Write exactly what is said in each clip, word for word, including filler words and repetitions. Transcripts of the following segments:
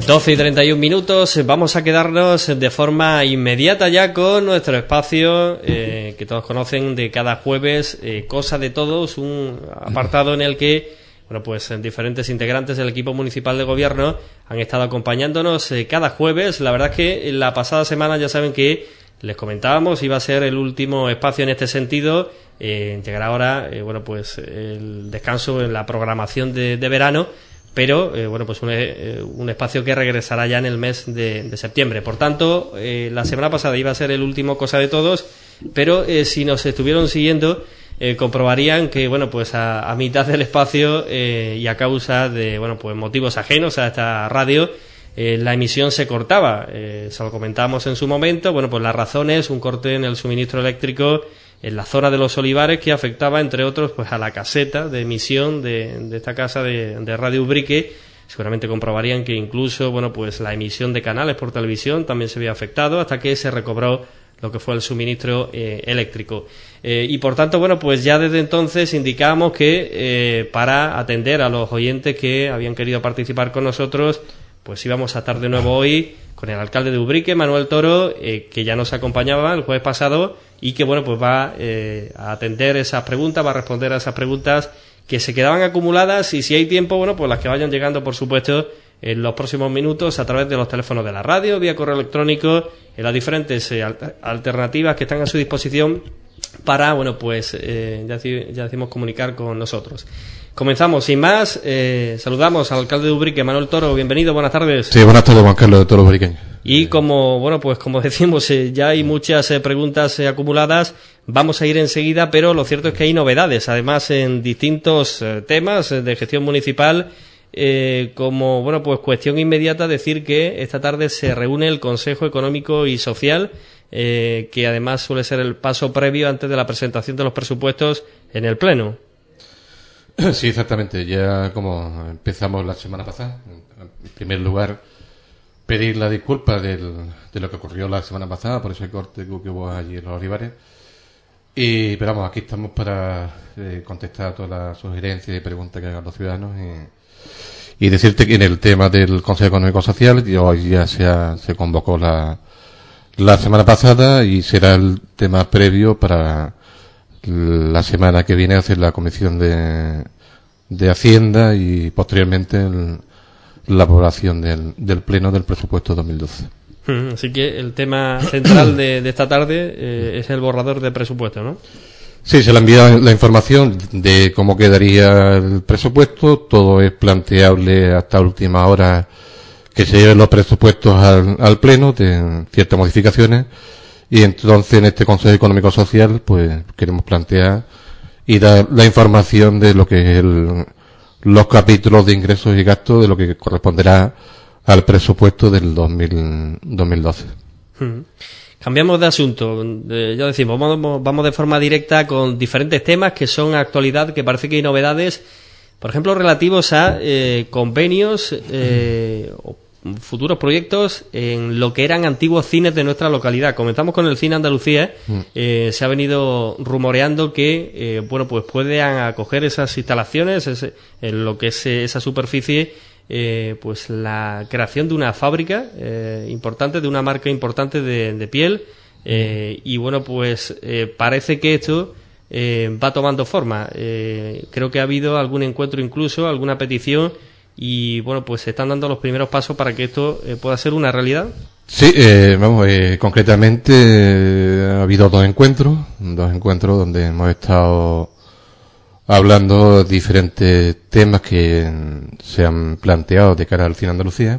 doce y treinta y un minutos, vamos a quedarnos de forma inmediata ya con nuestro espacio eh, que todos conocen de cada jueves, eh, Cosa de Todos, un apartado en el que, bueno, pues diferentes integrantes del equipo municipal de gobierno han estado acompañándonos eh, cada jueves. La verdad es que la pasada semana ya saben que les comentábamos, iba a ser el último espacio en este sentido, eh, integrar ahora, eh, bueno, pues el descanso en la programación de, de verano, pero eh, bueno, pues un, eh, un espacio que regresará ya en el mes de, de septiembre. Por tanto, eh, la semana pasada iba a ser el último Cosa de Todos, pero eh, si nos estuvieron siguiendo eh, comprobarían que, bueno, pues a, a mitad del espacio eh, y a causa de, bueno, pues motivos ajenos a esta radio, eh, la emisión se cortaba. Eh, se lo comentamos en su momento. Bueno, pues la razón es un corte en el suministro eléctrico en la zona de Los Olivares, que afectaba, entre otros, pues a la caseta de emisión de, de esta casa de, de Radio Ubrique. Seguramente comprobarían que incluso, bueno, pues la emisión de canales por televisión también se había afectado hasta que se recobró lo que fue el suministro eh, eléctrico. Eh, y por tanto, bueno, pues ya desde entonces indicábamos que eh, para atender a los oyentes que habían querido participar con nosotros, pues íbamos a estar de nuevo hoy con el alcalde de Ubrique, Manuel Toro, eh, que ya nos acompañaba el jueves pasado y que, bueno, pues va eh, a atender esas preguntas, va a responder a esas preguntas que se quedaban acumuladas, y si hay tiempo, bueno, pues las que vayan llegando, por supuesto, en los próximos minutos a través de los teléfonos de la radio, vía correo electrónico, en las diferentes eh, alternativas que están a su disposición para, bueno, pues eh, ya, ya decimos comunicar con nosotros. Comenzamos, sin más, eh, saludamos al alcalde de Ubrique, Manuel Toro. Bienvenido, buenas tardes. Sí, buenas tardes, Juan Carlos de Toro Ubriqueño. Y como, bueno, pues como decimos, eh, ya hay muchas eh, preguntas eh, acumuladas, vamos a ir enseguida, pero lo cierto es que hay novedades, además en distintos eh, temas eh, de gestión municipal, eh, como, bueno, pues cuestión inmediata decir que esta tarde se reúne el Consejo Económico y Social, eh, que además suele ser el paso previo antes de la presentación de los presupuestos en el Pleno. Sí, exactamente. Ya como empezamos la semana pasada, en primer lugar, pedir la disculpa del, de lo que ocurrió la semana pasada, por ese corte que hubo allí en Los Olivares. Y, pero vamos, aquí estamos para eh, contestar a todas las sugerencias y preguntas que hagan los ciudadanos. Y, y decirte que en el tema del Consejo Económico Social, hoy ya se, ha, se convocó la, la semana pasada y será el tema previo para la semana que viene hacer la comisión de, de Hacienda y posteriormente el, la aprobación del, del pleno del presupuesto dos mil doce. Así que el tema central de, de esta tarde eh, es el borrador de presupuesto, ¿no? Sí, se le envía la información de cómo quedaría el presupuesto. Todo es planteable hasta última hora que se lleven los presupuestos al, al pleno de ciertas modificaciones. Y entonces en este Consejo Económico Social pues queremos plantear y dar la información de lo que es el, los capítulos de ingresos y gastos de lo que corresponderá al presupuesto del dos mil doce. Hmm. Cambiamos de asunto, eh, ya decimos, vamos, vamos de forma directa con diferentes temas que son actualidad, que parece que hay novedades, por ejemplo, relativos a eh, convenios eh, o futuros proyectos en lo que eran antiguos cines de nuestra localidad. Comenzamos con el Cine Andalucía. Mm. Eh, se ha venido rumoreando que, eh, bueno, pues puedan acoger esas instalaciones, ese, en lo que es esa superficie, eh, pues la creación de una fábrica eh, importante, de una marca importante de, de piel. Eh, y bueno, pues eh, parece que esto eh, va tomando forma. Eh, creo que ha habido algún encuentro, incluso alguna petición. Y bueno, pues se están dando los primeros pasos para que esto eh, pueda ser una realidad. Sí, eh, vamos, eh, concretamente eh, ha habido dos encuentros, dos encuentros donde hemos estado hablando de diferentes temas que se han planteado de cara al Cine Andalucía.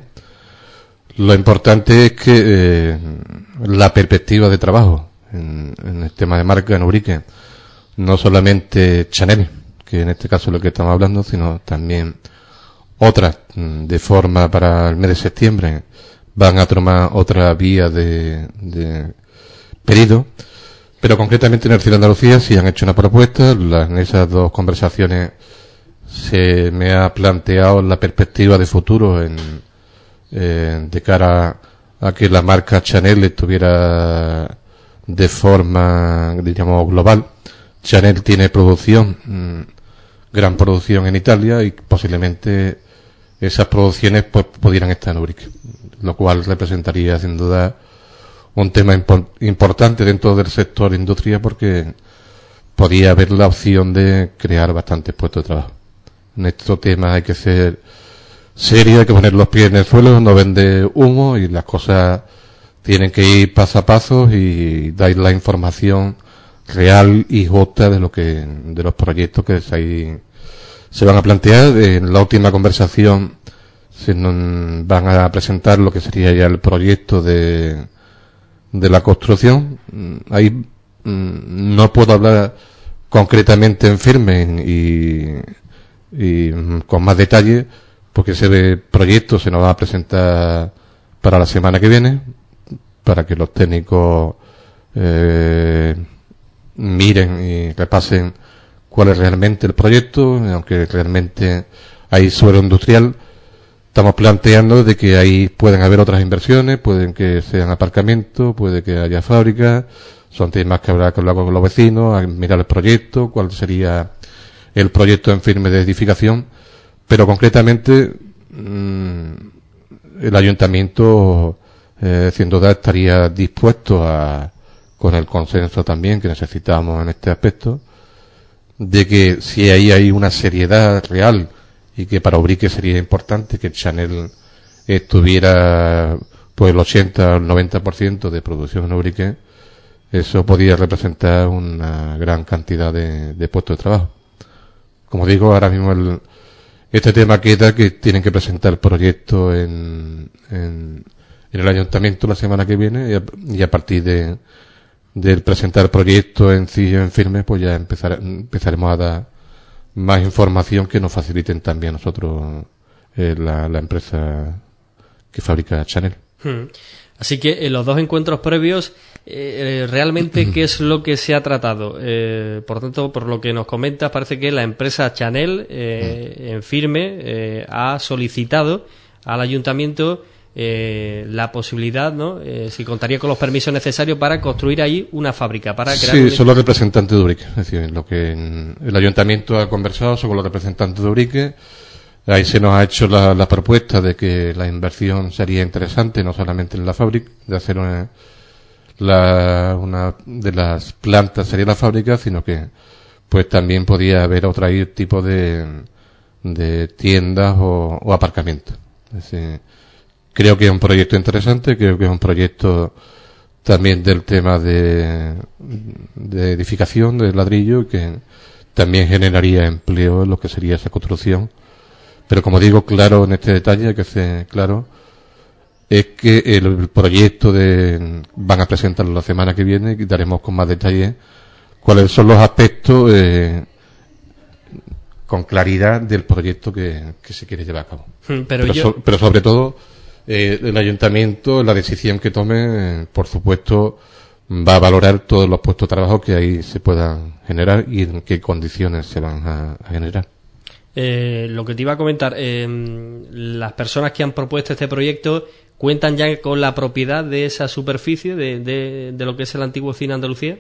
Lo importante es que eh, la perspectiva de trabajo en, en el tema de marca en Ubrique, no solamente Chanel, que en este caso es lo que estamos hablando, sino también otras, de forma para el mes de septiembre, van a tomar otra vía de, de pedido, pero concretamente en el Cine Andalucía sí han hecho una propuesta. La, en esas dos conversaciones se me ha planteado la perspectiva de futuro en, eh, de cara a que la marca Chanel estuviera de forma, digamos, global. Chanel tiene producción, mmm, gran producción en Italia y posiblemente esas producciones pues pudieran estar en Ubrique, lo cual representaría sin duda un tema impo- importante dentro del sector industria, porque podía haber la opción de crear bastantes puestos de trabajo. En estos temas hay que ser serio, hay que poner los pies en el suelo, no vender humo, y las cosas tienen que ir paso a paso y dar la información real y justa de lo que, de los proyectos que se, se van a plantear. En la última conversación se nos van a presentar lo que sería ya el proyecto de, de la construcción. Ahí no puedo hablar concretamente en firme y, y con más detalle, porque ese proyecto se nos va a presentar para la semana que viene, para que los técnicos eh, miren y repasen cuál es realmente el proyecto. Aunque realmente hay suelo industrial, estamos planteando de que ahí pueden haber otras inversiones, pueden que sean aparcamientos, puede que haya fábricas. Son temas que habrá que hablar con los vecinos, mirar el proyecto, cuál sería el proyecto en firme de edificación. Pero concretamente mmm, el ayuntamiento eh, sin duda estaría dispuesto a, con el consenso también que necesitamos en este aspecto, de que si ahí hay una seriedad real, y que para Ubrique sería importante que Chanel estuviera pues el ochenta o el noventa por ciento de producción en Ubrique, eso podría representar una gran cantidad de, de puestos de trabajo. Como digo, ahora mismo el, este tema queda que tienen que presentar proyectos en, en, en el ayuntamiento la semana que viene, y a, y a partir de del presentar proyectos en sí en firme, pues ya empezar, empezaremos a dar más información que nos faciliten también a nosotros eh, la, la empresa que fabrica Chanel. Hmm. Así que en los dos encuentros previos, eh, realmente, ¿qué es lo que se ha tratado? Eh, por tanto, por lo que nos comentas, parece que la empresa Chanel, eh, en firme, eh, ha solicitado al ayuntamiento eh, la posibilidad, ¿no? Eh, si contaría con los permisos necesarios para construir ahí una fábrica, para crear. Sí, un... son los representantes de Ubrique. Es decir, lo que el ayuntamiento ha conversado son con los representantes de Ubrique. Ahí se nos ha hecho la, la propuesta de que la inversión sería interesante, no solamente en la fábrica, de hacer una, la, una de las plantas sería la fábrica, sino que pues también podía haber otro tipo de, de tiendas o, o aparcamientos. Es decir, creo que es un proyecto interesante, creo que es un proyecto también del tema de, de edificación, de ladrillo, que también generaría empleo en lo que sería esa construcción. Pero como digo, claro, en este detalle hay que ser claro, es que el proyecto de van a presentarlo la semana que viene y daremos con más detalle cuáles son los aspectos eh, con claridad del proyecto que, que se quiere llevar a cabo. Pero, pero, yo... so, pero sobre todo, eh, el ayuntamiento, la decisión que tome, eh, por supuesto, va a valorar todos los puestos de trabajo que ahí se puedan generar y en qué condiciones se van a, a generar. Eh, lo que te iba a comentar, eh, las personas que han propuesto este proyecto cuentan ya con la propiedad de esa superficie de, de, de lo que es el antiguo Cine Andalucía.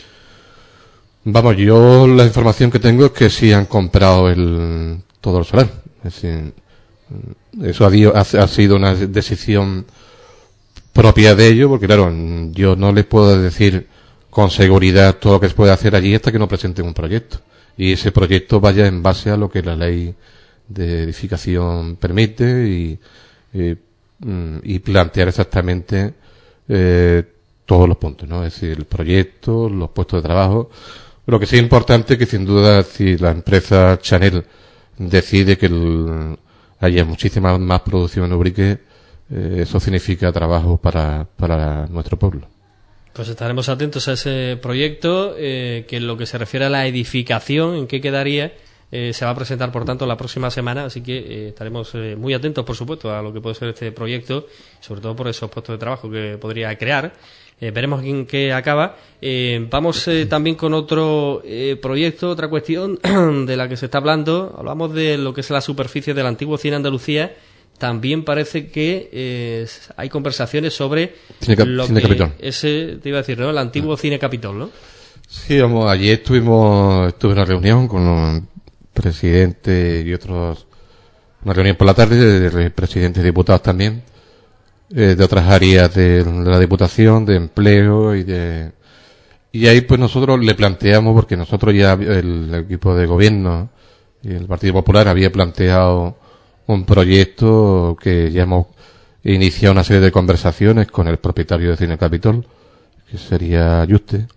Vamos, yo la información que tengo es que sí han comprado el todo el solar. Es decir, eso ha, dio, ha, ha sido una decisión propia de ellos, porque claro, yo no les puedo decir con seguridad todo lo que se puede hacer allí hasta que no presenten un proyecto. Y ese proyecto vaya en base a lo que la ley de edificación permite y, y, y plantear exactamente eh, todos los puntos, ¿no? Es decir, el proyecto, los puestos de trabajo. Lo que sí es importante que sin duda si la empresa Chanel decide que el, haya muchísima más producción en Ubrique, eh, eso significa trabajo para, para nuestro pueblo. Pues estaremos atentos a ese proyecto, eh, que en lo que se refiere a la edificación, en qué quedaría, eh, se va a presentar, por tanto, la próxima semana, así que eh, estaremos eh, muy atentos, por supuesto, a lo que puede ser este proyecto, sobre todo por esos puestos de trabajo que podría crear. Eh, veremos en qué acaba. Eh, vamos eh, también con otro eh, proyecto, otra cuestión de la que se está hablando. Hablamos de lo que es la superficie del antiguo Cine Andalucía. También parece que eh, hay conversaciones sobre Cine, lo Cine que Capitol. ese, te iba a decir, ¿no? El antiguo ah. Cine Capitol, ¿no? Sí, vamos, ayer estuvimos, estuve en una reunión con los presidentes y otros una reunión por la tarde de presidentes y diputados también, eh, de otras áreas de, de la Diputación, de empleo y de... Y ahí pues nosotros le planteamos, porque nosotros ya, el, el equipo de gobierno y el Partido Popular había planteado un proyecto que ya hemos iniciado una serie de conversaciones con el propietario de Cine Capitol, que sería Yuste.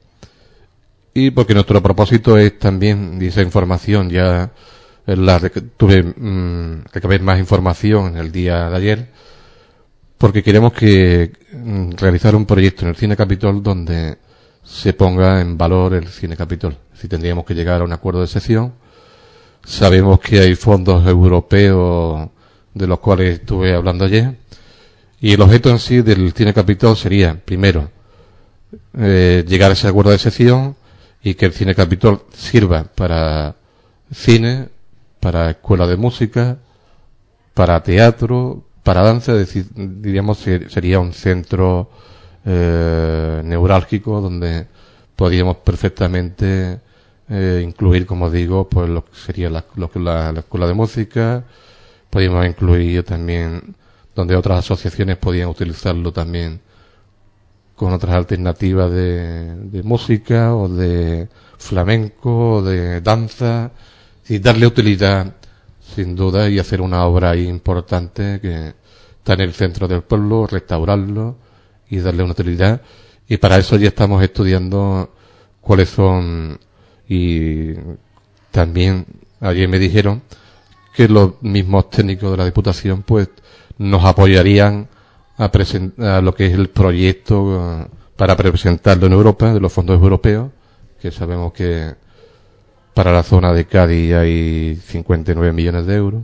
Y porque nuestro propósito es también, y esa información ya la tuve, mmm, recabé más información en el día de ayer, porque queremos que mmm, realizar un proyecto en el Cine Capitol donde se ponga en valor el Cine Capitol. Si tendríamos que llegar a un acuerdo de sección, sabemos que hay fondos europeos de los cuales estuve hablando ayer, y el objeto en sí del Cine Capitol sería, primero, eh, llegar a ese acuerdo de sección y que el Cine Capitol sirva para cine, para escuela de música, para teatro, para danza, es decir, diríamos que sería un centro eh, neurálgico donde podríamos perfectamente eh, incluir, como digo, pues lo que sería la, lo que la, la escuela de música, podríamos incluir también donde otras asociaciones podían utilizarlo también con otras alternativas de, de música o de flamenco o de danza, y darle utilidad sin duda y hacer una obra ahí importante que está en el centro del pueblo, restaurarlo y darle una utilidad. Y para eso ya estamos estudiando cuáles son, y también ayer me dijeron que los mismos técnicos de la Diputación pues nos apoyarían a presentar lo que es el proyecto uh, para presentarlo en Europa, de los fondos europeos, que sabemos que para la zona de Cádiz hay cincuenta y nueve millones de euros,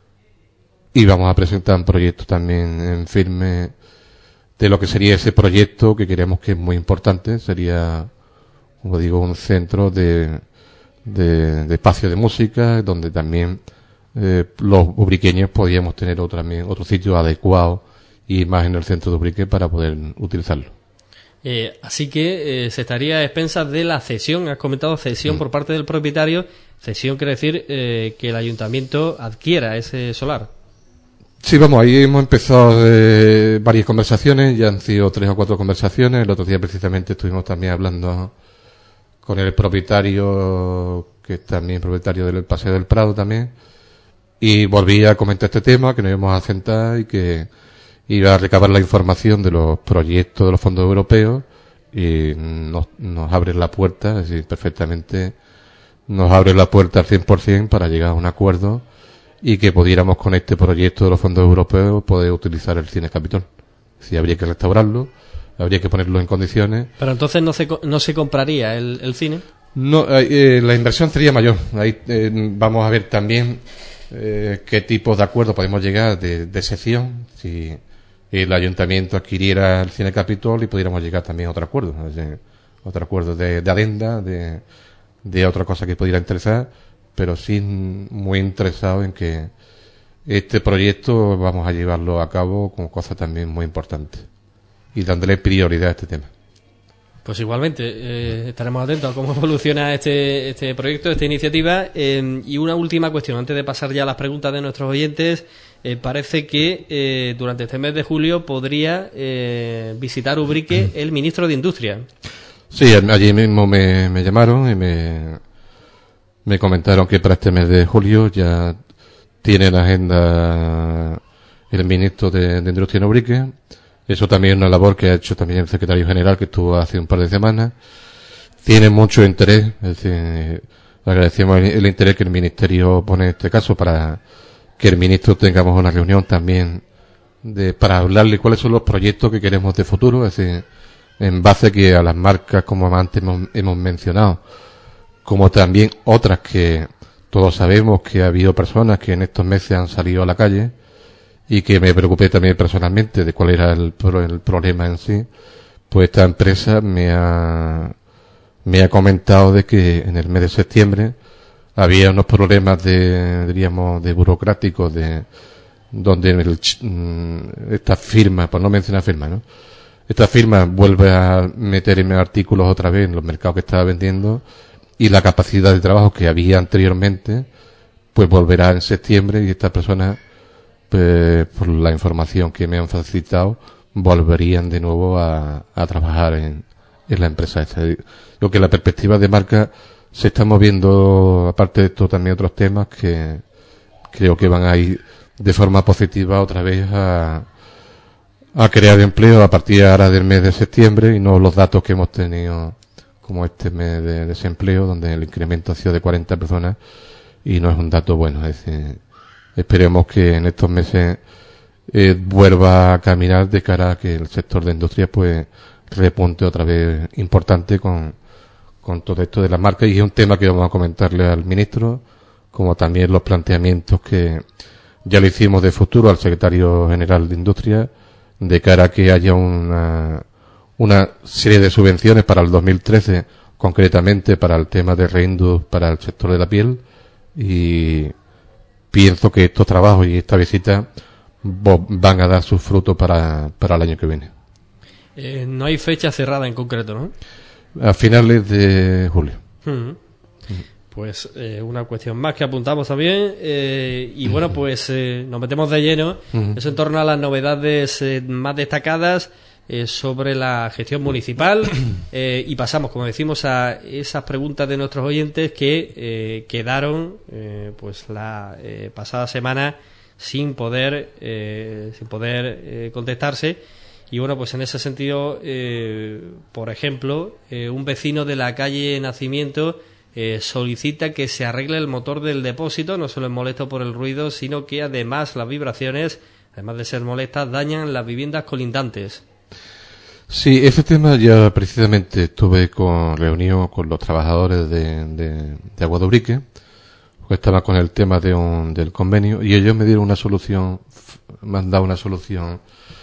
y vamos a presentar un proyecto también en firme de lo que sería ese proyecto, que creemos que es muy importante. Sería, como digo, un centro de, de, de espacio de música, donde también eh, los ubriqueños podíamos tener otro, también, otro sitio adecuado y más en el centro de Ubrique para poder utilizarlo. Eh, así que eh, se estaría a expensas de la cesión. Has comentado cesión mm. por parte del propietario. Cesión quiere decir eh, que el ayuntamiento adquiera ese solar. Sí, vamos, ahí hemos empezado eh, varias conversaciones, ya han sido tres o cuatro conversaciones. El otro día precisamente estuvimos también hablando con el propietario, que es también propietario del Paseo del Prado también, y volví a comentar este tema, que nos íbamos a sentar y que iba a recabar la información de los proyectos de los fondos europeos, y nos, nos abre la puerta, es decir, perfectamente nos abre la puerta al cien por ciento para llegar a un acuerdo y que pudiéramos con este proyecto de los fondos europeos poder utilizar el Cine Capitol. Si habría que restaurarlo, habría que ponerlo en condiciones. Pero entonces no se, no se compraría el, el cine. No, eh, la inversión sería mayor. Ahí eh, vamos a ver también eh, qué tipo de acuerdo podemos llegar de, de sección, si el ayuntamiento adquiriera el Cine Capitol y pudiéramos llegar también a otro acuerdo, es decir, otro acuerdo de, de adenda, de, de otra cosa que pudiera interesar, pero sí muy interesado en que este proyecto vamos a llevarlo a cabo como cosa también muy importante y dándole prioridad a este tema. Pues igualmente, eh, estaremos atentos a cómo evoluciona este, este proyecto, esta iniciativa. Eh, y una última cuestión, antes de pasar ya a las preguntas de nuestros oyentes. Eh, parece que eh, durante este mes de julio podría eh, visitar Ubrique el ministro de Industria. Sí, allí mismo me, me llamaron y me, me comentaron que para este mes de julio ya tiene en agenda el ministro de, de Industria en Ubrique. Eso también es una labor que ha hecho también el secretario general, que estuvo hace un par de semanas. Tiene mucho interés, es decir, agradecemos el, el interés que el ministerio pone en este caso para que el ministro tengamos una reunión también de, para hablarle cuáles son los proyectos que queremos de futuro, es decir, en base que a las marcas como antes hemos, hemos mencionado, como también otras que todos sabemos que ha habido personas que en estos meses han salido a la calle, y que me preocupé también personalmente de cuál era el, el problema en sí. Pues esta empresa me ha, me ha comentado de que en el mes de septiembre había unos problemas de, diríamos, de burocráticos, de, donde el, esta firma, por no mencionar firma, ¿no? Esta firma vuelve a meter en artículos otra vez en los mercados que estaba vendiendo, y la capacidad de trabajo que había anteriormente, pues volverá en septiembre, y esta persona pues, por la información que me han facilitado, volverían de nuevo a, a trabajar en, en la empresa esta. Lo que la perspectiva de marca se está moviendo, aparte de esto, también otros temas que creo que van a ir de forma positiva otra vez a, a crear empleo a partir ahora del mes de septiembre, y no los datos que hemos tenido como este mes de desempleo, donde el incremento ha sido de cuarenta personas y no es un dato bueno. Es decir, esperemos que en estos meses eh, vuelva a caminar de cara a que el sector de industria pues repunte otra vez importante con, con todo esto de las marcas, y es un tema que vamos a comentarle al ministro, como también los planteamientos que ya le hicimos de futuro al secretario general de Industria, de cara a que haya una, una serie de subvenciones para el dos mil trece, concretamente para el tema de Reindus para el sector de la piel, y pienso que estos trabajos y esta visita van a dar sus frutos para, para el año que viene. Eh, no hay fecha cerrada en concreto, ¿no? A finales de julio. Uh-huh. Pues eh, una cuestión más que apuntamos también, eh, y bueno, pues eh, nos metemos de lleno, uh-huh. eso en torno a las novedades eh, más destacadas eh, sobre la gestión municipal, eh, y pasamos, como decimos, a esas preguntas de nuestros oyentes que eh, quedaron eh, pues la eh, pasada semana sin poder eh, sin poder eh, contestarse. Y bueno, pues en ese sentido, eh, por ejemplo, eh, un vecino de la calle Nacimiento eh, solicita que se arregle el motor del depósito. No solo es molesto por el ruido, sino que además las vibraciones, además de ser molestas, dañan las viviendas colindantes. Sí, ese tema ya precisamente estuve con reunión con los trabajadores de, de, de Agua de Ubrique, porque estaba con el tema de un, del convenio, y ellos me dieron una solución, me han dado una solución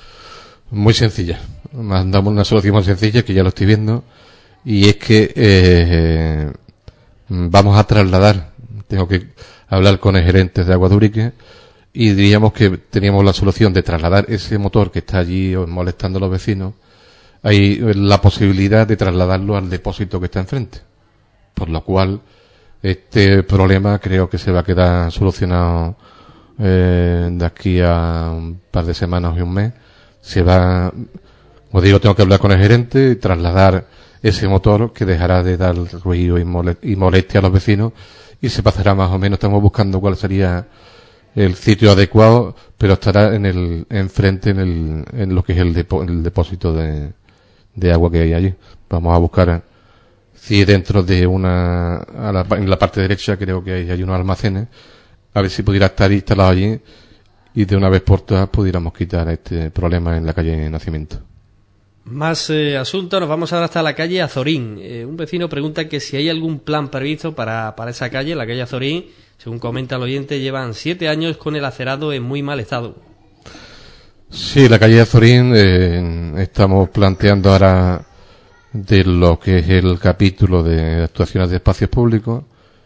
muy sencilla. Me han dado una solución muy sencilla que ya lo estoy viendo, y es que eh, vamos a trasladar, tengo que hablar con el gerente de Agua de Ubrique, y diríamos que teníamos la solución de trasladar ese motor que está allí molestando a los vecinos. Hay la posibilidad de trasladarlo al depósito que está enfrente, por lo cual este problema creo que se va a quedar solucionado eh, de aquí a un par de semanas y un mes. Se va, como digo, tengo que hablar con el gerente y trasladar ese motor que dejará de dar ruido y molestia a los vecinos, y se pasará más o menos, estamos buscando cuál sería el sitio adecuado, pero estará en el enfrente en el en lo que es el, depo, el depósito de, de agua que hay allí. Vamos a buscar si dentro de una a la, en la parte derecha creo que hay, hay unos almacenes, a ver si pudiera estar instalado allí, y de una vez por todas pudiéramos quitar este problema en la calle Nacimiento. Más eh, asuntos, nos vamos ahora hasta la calle Azorín. Eh, un vecino pregunta que si hay algún plan previsto para, para esa calle, la calle Azorín. Según comenta el oyente, llevan siete años con el acerado en muy mal estado. Sí, la calle Azorín, eh, estamos planteando ahora de lo que es el capítulo de actuaciones de espacios públicos.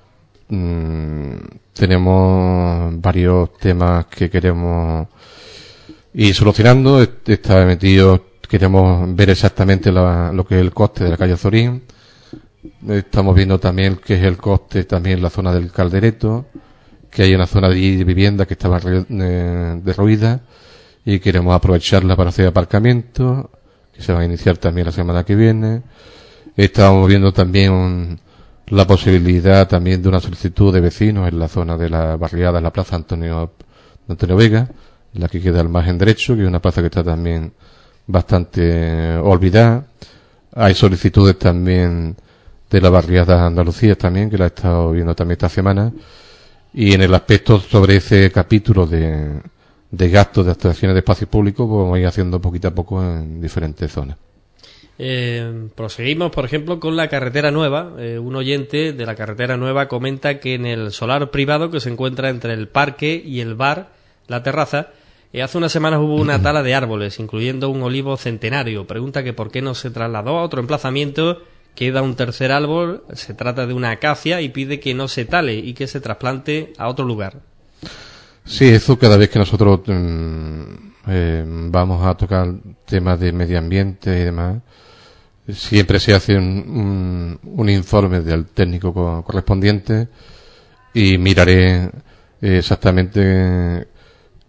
Mm, tenemos varios temas que queremos ir solucionando. Está metido, queremos ver exactamente la, lo que es el coste de la calle Azorín. Estamos viendo también qué es el coste también en la zona del Caldereto, que hay una zona de vivienda que estaba eh, derruida, y queremos aprovecharla para hacer aparcamientos, que se va a iniciar también la semana que viene. Estamos viendo también un, la posibilidad también de una solicitud de vecinos en la zona de la barriada, en la plaza Antonio, Antonio Vega, la que queda al margen derecho, que es una plaza que está también bastante olvidada. Hay solicitudes también de la barriada Andalucía también, que la he estado viendo también esta semana, y en el aspecto sobre ese capítulo de, de gastos de actuaciones de espacios públicos, pues vamos a ir haciendo poquito a poco en diferentes zonas. Eh, proseguimos, por ejemplo, con la carretera nueva. Eh, un oyente de la carretera nueva comenta que en el solar privado que se encuentra entre el parque y el bar, la terraza, eh, hace unas semanas hubo una tala de árboles, incluyendo un olivo centenario. Pregunta que por qué no se trasladó a otro emplazamiento. Queda un tercer árbol, se trata de una acacia, y pide que no se tale y que se trasplante a otro lugar. Sí, eso cada vez que nosotros mm, eh, vamos a tocar temas de medio ambiente y demás, siempre se hace un, un, un informe del técnico co- correspondiente, y miraré exactamente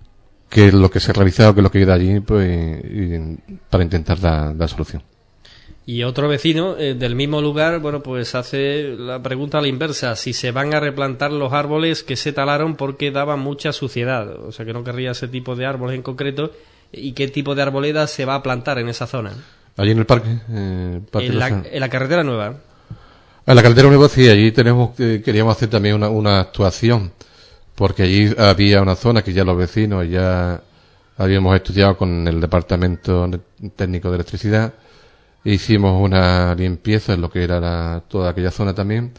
qué es lo que se ha realizado, qué es lo que queda allí, pues, y, y para intentar dar, dar solución. Y otro vecino eh, del mismo lugar, bueno, pues hace la pregunta a la inversa, si se van a replantar los árboles que se talaron porque daban mucha suciedad, o sea que no querría ese tipo de árboles en concreto, y qué tipo de arboleda se va a plantar en esa zona. Allí en el parque, eh, parque en, la, en la carretera nueva. En la carretera nueva sí, allí tenemos, eh, queríamos hacer también una, una actuación, porque allí había una zona que ya los vecinos ya habíamos estudiado con el departamento técnico de electricidad. Hicimos una limpieza en lo que era la, toda aquella zona también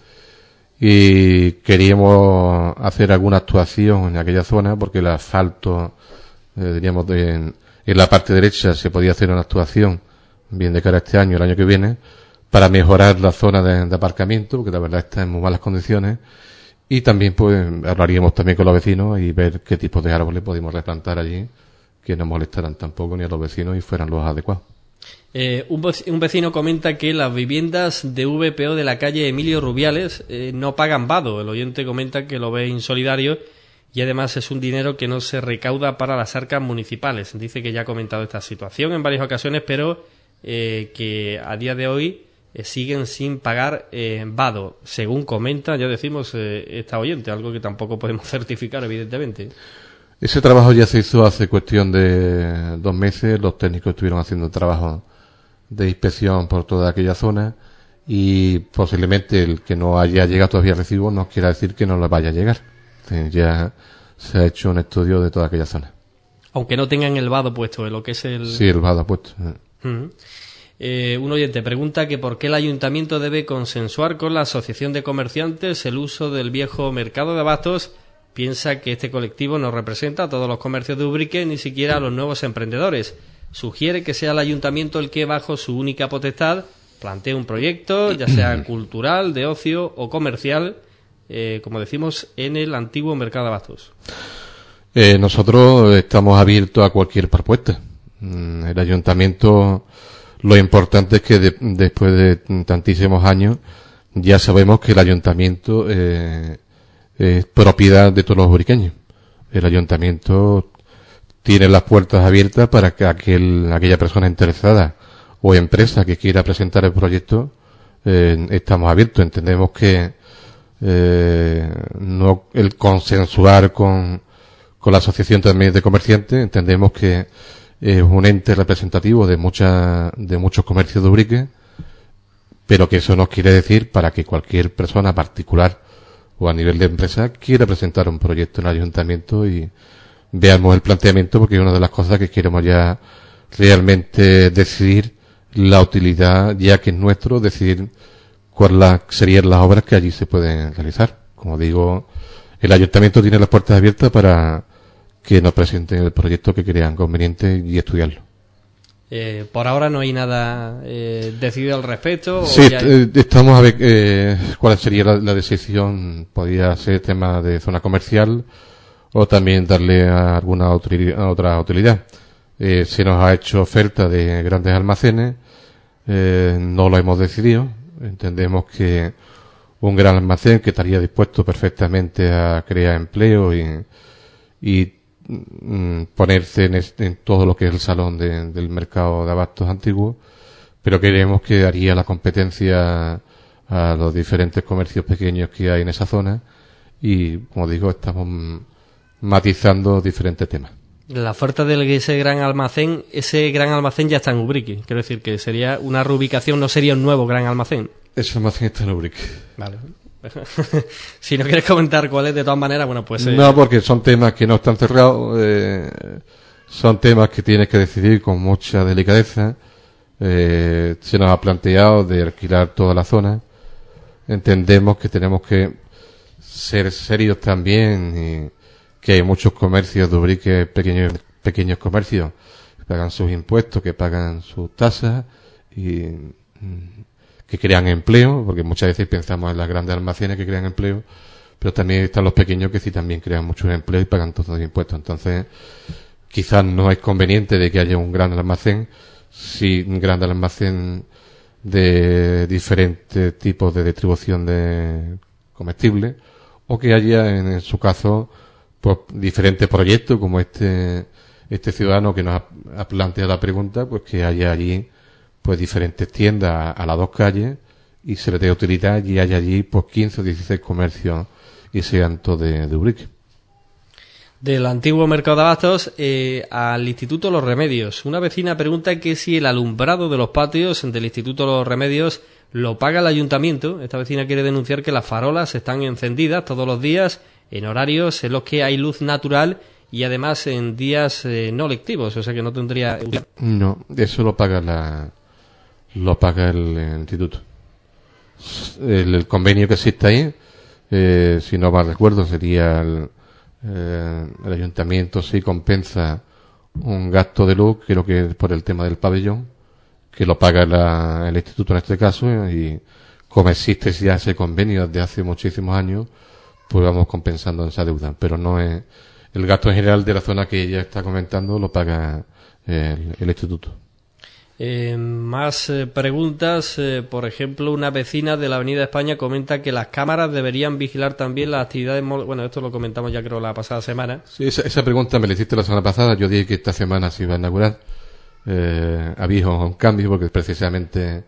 y queríamos hacer alguna actuación en aquella zona porque el asfalto, eh, diríamos, de, en, en la parte derecha se podía hacer una actuación bien de cara a este año, el año que viene, para mejorar la zona de, de aparcamiento, porque la verdad está en muy malas condiciones, y también pues hablaríamos también con los vecinos y ver qué tipo de árboles podemos replantar allí que no molestaran tampoco ni a los vecinos y fueran los adecuados. Eh, un vecino comenta que las viviendas de V P O de la calle Emilio Rubiales eh, no pagan vado. El oyente comenta que lo ve insolidario y además es un dinero que no se recauda para las arcas municipales. Dice que ya ha comentado esta situación en varias ocasiones, pero eh, que a día de hoy eh, siguen sin pagar eh, vado, según comenta, ya decimos, eh, esta oyente, algo que tampoco podemos certificar, evidentemente. Ese trabajo ya se hizo hace cuestión de dos meses. Los técnicos estuvieron haciendo trabajo de inspección por toda aquella zona y posiblemente el que no haya llegado todavía al recibo no quiera decir que no le vaya a llegar. Entonces ya se ha hecho un estudio de toda aquella zona. Aunque no tengan el vado puesto, en lo que es el... Sí, el vado puesto. Uh-huh. Eh, un oyente pregunta que por qué el ayuntamiento debe consensuar con la asociación de comerciantes el uso del viejo mercado de abastos. Piensa que este colectivo no representa a todos los comercios de Ubrique, ni siquiera a los nuevos emprendedores. Sugiere que sea el ayuntamiento el que, bajo su única potestad, plantee un proyecto, ya sea cultural, de ocio o comercial, eh, como decimos, en el antiguo mercado de abastos. Eh, nosotros estamos abiertos a cualquier propuesta. El ayuntamiento, lo importante es que de, después de tantísimos años, ya sabemos que el ayuntamiento eh, es propiedad de todos los ubriqueños. El ayuntamiento tiene las puertas abiertas para que aquel, aquella persona interesada o empresa que quiera presentar el proyecto, eh, estamos abiertos. Entendemos que eh, no el consensuar con, con la asociación también de comerciantes, entendemos que es un ente representativo de muchas, de muchos comercios de Ubrique, pero que eso no quiere decir para que cualquier persona particular o a nivel de empresa quiera presentar un proyecto en el ayuntamiento y veamos el planteamiento, porque es una de las cosas que queremos ya realmente decidir la utilidad, ya que es nuestro, decidir cuáles serían las obras que allí se pueden realizar. Como digo, el ayuntamiento tiene las puertas abiertas para que nos presenten el proyecto que crean conveniente y estudiarlo. Eh, por ahora no hay nada eh, decidido al respecto. Sí, ya hay... estamos a ver eh, cuál sería la, la decisión. Podría ser tema de zona comercial o también darle a alguna utilidad, a otra utilidad. Eh, se nos ha hecho oferta de grandes almacenes, eh, no lo hemos decidido. Entendemos que un gran almacén que estaría dispuesto perfectamente a crear empleo y, y mm, ponerse en, este, en todo lo que es el salón de, del mercado de abastos antiguo, pero creemos que daría la competencia a los diferentes comercios pequeños que hay en esa zona y, como digo, estamos matizando diferentes temas. La oferta de ese gran almacén, ese gran almacén ya está en Ubrique. Quiero decir que sería una reubicación, no sería un nuevo gran almacén. Ese almacén está en Ubrique. Vale. Si no quieres comentar cuál es, de todas maneras, bueno, pues... Eh... No, porque son temas que no están cerrados, eh, son temas que tienes que decidir con mucha delicadeza. Eh, se nos ha planteado de alquilar toda la zona. Entendemos que tenemos que ser serios también y que hay muchos comercios de Ubrique, pequeños, pequeños comercios, que pagan sus impuestos, que pagan sus tasas y que crean empleo, porque muchas veces pensamos en las grandes almacenes que crean empleo, pero también están los pequeños que sí también crean muchos empleos y pagan todos los impuestos. Entonces, quizás no es conveniente de que haya un gran almacén, sí un gran almacén de diferentes tipos de distribución de comestibles, o que haya, en su caso, pues diferentes proyectos como este este ciudadano que nos ha, ha planteado la pregunta, pues que haya allí pues diferentes tiendas a, a las dos calles y se le dé utilidad y haya allí pues quince o dieciséis comercios y sean todos de, de Ubrique. Del antiguo mercado de abastos eh, al Instituto Los Remedios. Una vecina pregunta que si el alumbrado de los patios del Instituto Los Remedios lo paga el ayuntamiento. Esta vecina quiere denunciar que las farolas están encendidas todos los días en horarios en los que hay luz natural y además en días eh, no lectivos, o sea que no tendría... No, eso lo paga la lo paga el, el instituto. El, el convenio que existe ahí, eh, si no mal recuerdo, sería el, eh, el ayuntamiento sí compensa un gasto de luz, creo que es por el tema del pabellón, que lo paga la, el instituto en este caso, y como existe ya ese convenio desde hace muchísimos años, pues vamos compensando esa deuda, pero no es el gasto en general de la zona que ella está comentando, lo paga el, el instituto. Eh, más eh, preguntas, eh, por ejemplo, una vecina de la Avenida España comenta que las cámaras deberían vigilar también las actividades, bueno, esto lo comentamos ya creo la pasada semana. Sí, esa, esa pregunta me la hiciste la semana pasada, yo dije que esta semana se iba a inaugurar, eh, había un cambio porque precisamente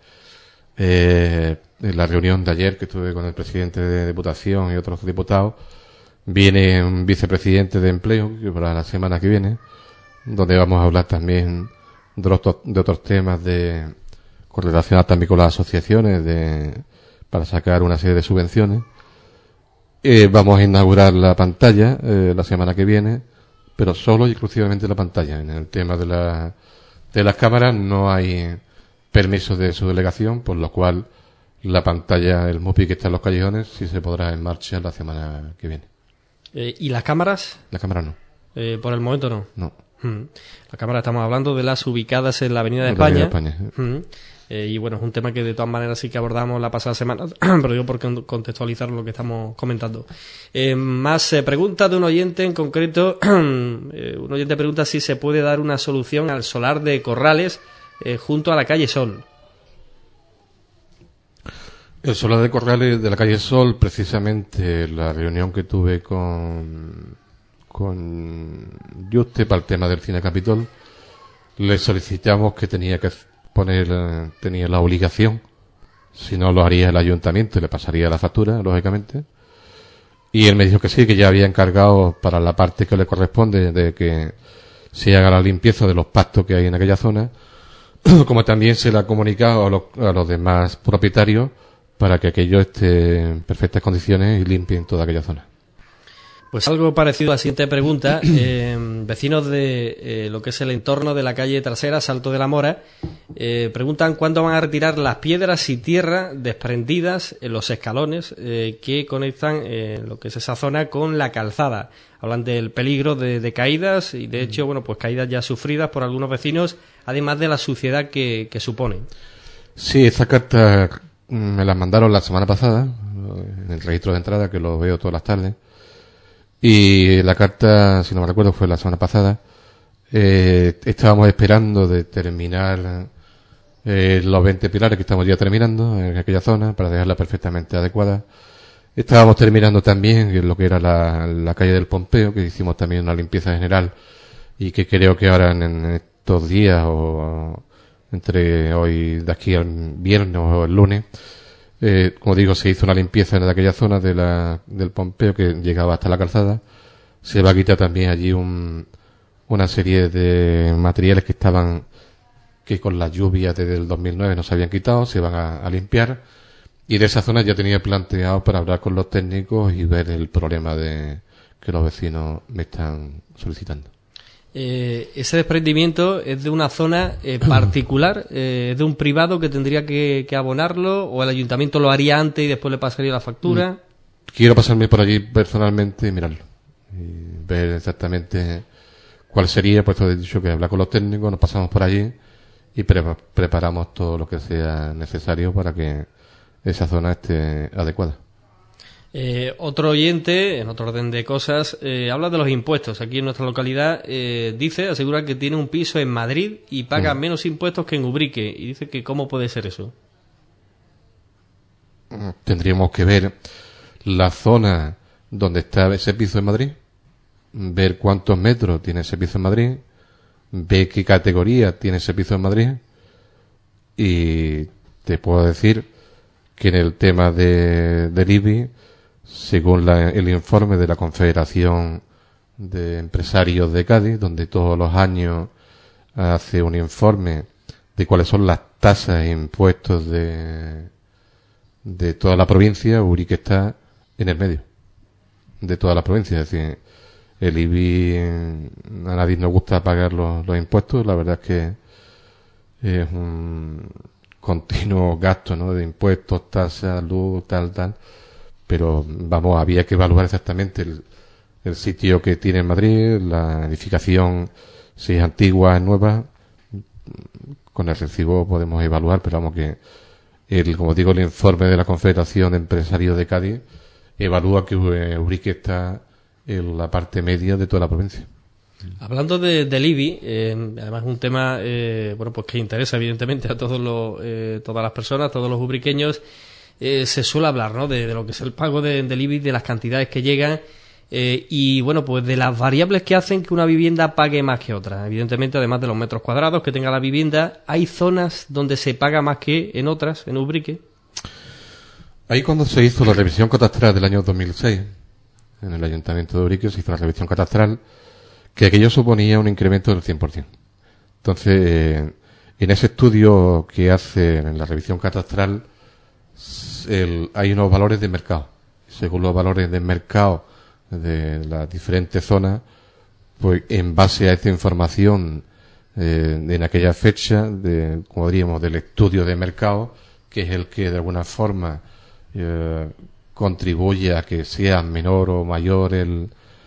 eh, en la reunión de ayer que estuve con el presidente de Diputación y otros diputados, viene un vicepresidente de Empleo que para la semana que viene, donde vamos a hablar también de, los, de otros temas de correlacionados también con las asociaciones de para sacar una serie de subvenciones. Eh, vamos a inaugurar la pantalla eh, la semana que viene, pero solo y exclusivamente la pantalla. En el tema de la de las cámaras no hay permiso de su delegación, por lo cual la pantalla, el MUPI que está en los callejones, sí se podrá en marcha la semana que viene. Eh, ¿Y las cámaras? La cámara no. Eh, por el momento no. No. Hmm. Las cámaras estamos hablando de las ubicadas en la Avenida de La España. Avenida de España. Hmm. Eh, y bueno, es un tema que de todas maneras sí que abordamos la pasada semana, pero digo por contextualizar lo que estamos comentando. Eh, más eh, preguntas de un oyente en concreto. eh, un oyente pregunta si se puede dar una solución al solar de Corrales eh, junto a la calle Sol. El solar de Corrales de la calle Sol, precisamente la reunión que tuve con con Juste para el tema del Cine Capitol, le solicitamos que tenía que poner, tenía la obligación, si no lo haría el ayuntamiento y le pasaría la factura, lógicamente, y él me dijo que sí, que ya había encargado para la parte que le corresponde de que se haga la limpieza de los pastos que hay en aquella zona, como también se le ha comunicado a los, a los demás propietarios para que aquello esté en perfectas condiciones y limpien toda aquella zona. Pues algo parecido a la siguiente pregunta. Eh, vecinos de eh, lo que es el entorno de la calle trasera, Salto de la Mora, eh, preguntan cuándo van a retirar las piedras y tierra desprendidas en los escalones eh, que conectan eh, lo que es esa zona con la calzada. Hablan del peligro de, de caídas y, de hecho, bueno, pues caídas ya sufridas por algunos vecinos, además de la suciedad que, que suponen. Sí, esa carta me la mandaron la semana pasada, en el registro de entrada, que lo veo todas las tardes. Y la carta, si no me recuerdo, fue la semana pasada. Eh, estábamos esperando de terminar eh, los veinte pilares que estamos ya terminando en aquella zona para dejarla perfectamente adecuada. Estábamos terminando también lo que era la, la calle del Pompeo, que hicimos también una limpieza general y que creo que ahora en, en estos días o entre hoy, de aquí al viernes o el lunes, Eh, como digo, se hizo una limpieza en aquella zona de la, del Pompeo que llegaba hasta la calzada. Se va a quitar también allí un, una serie de materiales que estaban, que con la lluvia desde el dos mil nueve no se habían quitado, se van a, a limpiar. Y de esa zona ya tenía planteado para hablar con los técnicos y ver el problema de que los vecinos me están solicitando. Eh, ese desprendimiento es de una zona eh, particular, eh, es de un privado que tendría que, que abonarlo, o el ayuntamiento lo haría antes y después le pasaría la factura. Quiero pasarme por allí personalmente y mirarlo y ver exactamente cuál sería, pues he dicho que hablar con los técnicos, nos pasamos por allí y pre preparamos todo lo que sea necesario para que esa zona esté adecuada. Eh, otro oyente, en otro orden de cosas, eh, habla de los impuestos. Aquí en nuestra localidad eh, dice, asegura que tiene un piso en Madrid y paga mm. menos impuestos que en Ubrique. Y dice que cómo puede ser eso. Tendríamos que ver la zona donde está ese piso en Madrid, ver cuántos metros tiene ese piso en Madrid, ve qué categoría tiene ese piso en Madrid y te puedo decir que en el tema de, del I B I, según la, el informe de la Confederación de Empresarios de Cádiz, donde todos los años hace un informe de cuáles son las tasas e impuestos de, de toda la provincia, Urique está en el medio de toda la provincia. Es decir, el I B I, a nadie nos gusta pagar los, los impuestos, la verdad es que es un continuo gasto, ¿no?, de impuestos, tasas, luz, tal, tal, pero vamos, había que evaluar exactamente el, el sitio que tiene en Madrid, la edificación, si es antigua, es nueva, con el recibo podemos evaluar, pero vamos que el, como digo, el informe de la Confederación de Empresarios de Cádiz evalúa que Urique está en la parte media de toda la provincia. Hablando de, del I B I, eh, además es un tema eh, bueno, pues que interesa evidentemente a todos los, eh, todas las personas, todos los ubriqueños. Eh, se suele hablar, ¿no?, de, de lo que es el pago de, del I B I, de las cantidades que llegan eh, y bueno, pues de las variables que hacen que una vivienda pague más que otra. Evidentemente, además de los metros cuadrados que tenga la vivienda, hay zonas donde se paga más que en otras, en Ubrique. Ahí cuando se hizo la revisión catastral del año dos mil seis, en el Ayuntamiento de Ubrique se hizo la revisión catastral, que aquello suponía un incremento del cien por ciento. Entonces, eh, en ese estudio que hace en la revisión catastral, el, hay unos valores de mercado. Según los valores de mercado de las diferentes zonas, pues en base a esta información eh, en aquella fecha, de, como diríamos, del estudio de mercado, que es el que de alguna forma eh, contribuye a que sea menor o mayor el,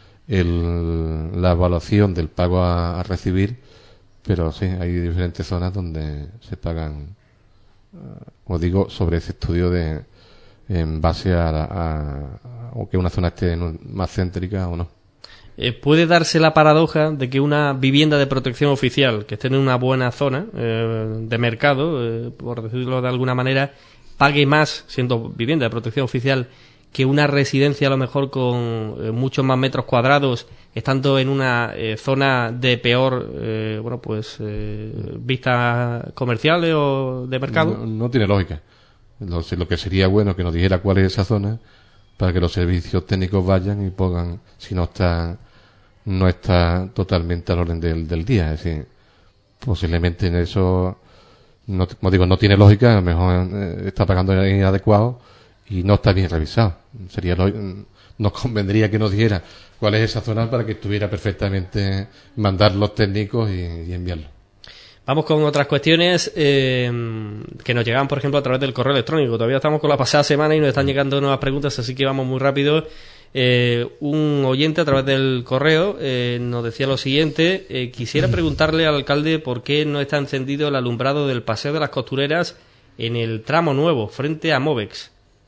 el, la evaluación del pago a, a recibir, pero sí, hay diferentes zonas donde se pagan, como digo, sobre ese estudio de en base a, a, a o que una zona esté más céntrica o no. Eh, ¿Puede darse la paradoja de que una vivienda de protección oficial que esté en una buena zona eh, de mercado, eh, por decirlo de alguna manera, pague más, siendo vivienda de protección oficial, que una residencia a lo mejor con eh, muchos más metros cuadrados, estando en una eh, zona de peor, eh, bueno, pues eh, vistas comerciales o de mercado? No, no tiene lógica. Lo, lo que sería bueno es que nos dijera cuál es esa zona para que los servicios técnicos vayan y pongan, si no está no está totalmente al orden del, del día. Es decir, posiblemente en eso, no, como digo, no tiene lógica, a lo mejor eh, está pagando inadecuado y no está bien revisado. Sería lo, nos convendría que nos dijera cuál es esa zona para que estuviera perfectamente, mandar los técnicos y, y enviarlos. Vamos con otras cuestiones eh, que nos llegan, por ejemplo, a través del correo electrónico. Todavía estamos con la pasada semana y nos están llegando nuevas preguntas, así que vamos muy rápido. Eh, un oyente a través del correo eh, nos decía lo siguiente: eh, quisiera preguntarle al alcalde por qué no está encendido el alumbrado del Paseo de las Costureras en el tramo nuevo, frente a Movex.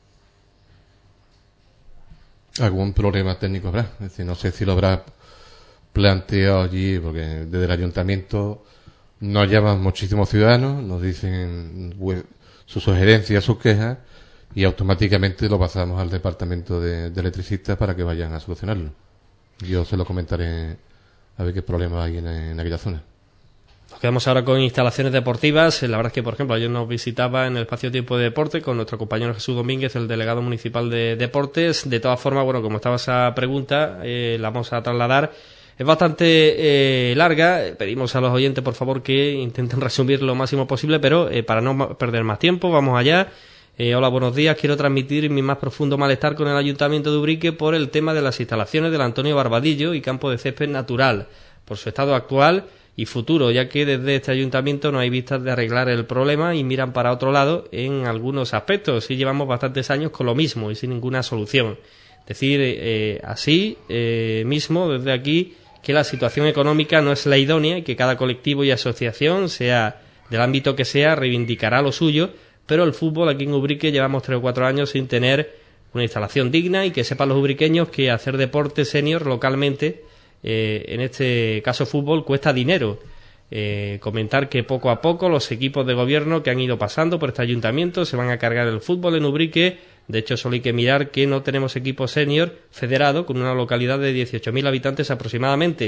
Algún problema técnico habrá, es decir, no sé si lo habrá planteado allí, porque desde el ayuntamiento nos llaman muchísimos ciudadanos, nos dicen pues, sus sugerencias, sus quejas, y automáticamente lo pasamos al departamento de, de electricistas para que vayan a solucionarlo. Yo se lo comentaré a ver qué problemas hay en, en aquella zona. Nos quedamos ahora con instalaciones deportivas. La verdad es que, por ejemplo, ayer nos visitaba en el espacio Tiempo de Deporte con nuestro compañero Jesús Domínguez, el delegado municipal de Deportes. De todas formas, bueno, como estaba esa pregunta, eh, la vamos a trasladar. Es bastante eh, larga. Pedimos a los oyentes, por favor, que intenten resumir lo máximo posible, pero eh, para no perder más tiempo, vamos allá. Eh, hola, buenos días. Quiero transmitir mi más profundo malestar con el Ayuntamiento de Ubrique por el tema de las instalaciones del Antonio Barbadillo y campo de césped natural, por su estado actual y futuro, ya que desde este ayuntamiento no hay vistas de arreglar el problema y miran para otro lado en algunos aspectos, y llevamos bastantes años con lo mismo y sin ninguna solución. Decir eh, así eh, mismo desde aquí que la situación económica no es la idónea y que cada colectivo y asociación, sea del ámbito que sea, reivindicará lo suyo, pero el fútbol aquí en Ubrique llevamos tres o cuatro años sin tener una instalación digna, y que sepan los ubriqueños que hacer deporte senior localmente, eh, en este caso fútbol, cuesta dinero. Eh, comentar que poco a poco los equipos de gobierno que han ido pasando por este ayuntamiento se van a cargar el fútbol en Ubrique. De hecho, solo hay que mirar que no tenemos equipo senior federado con una localidad de dieciocho mil habitantes aproximadamente.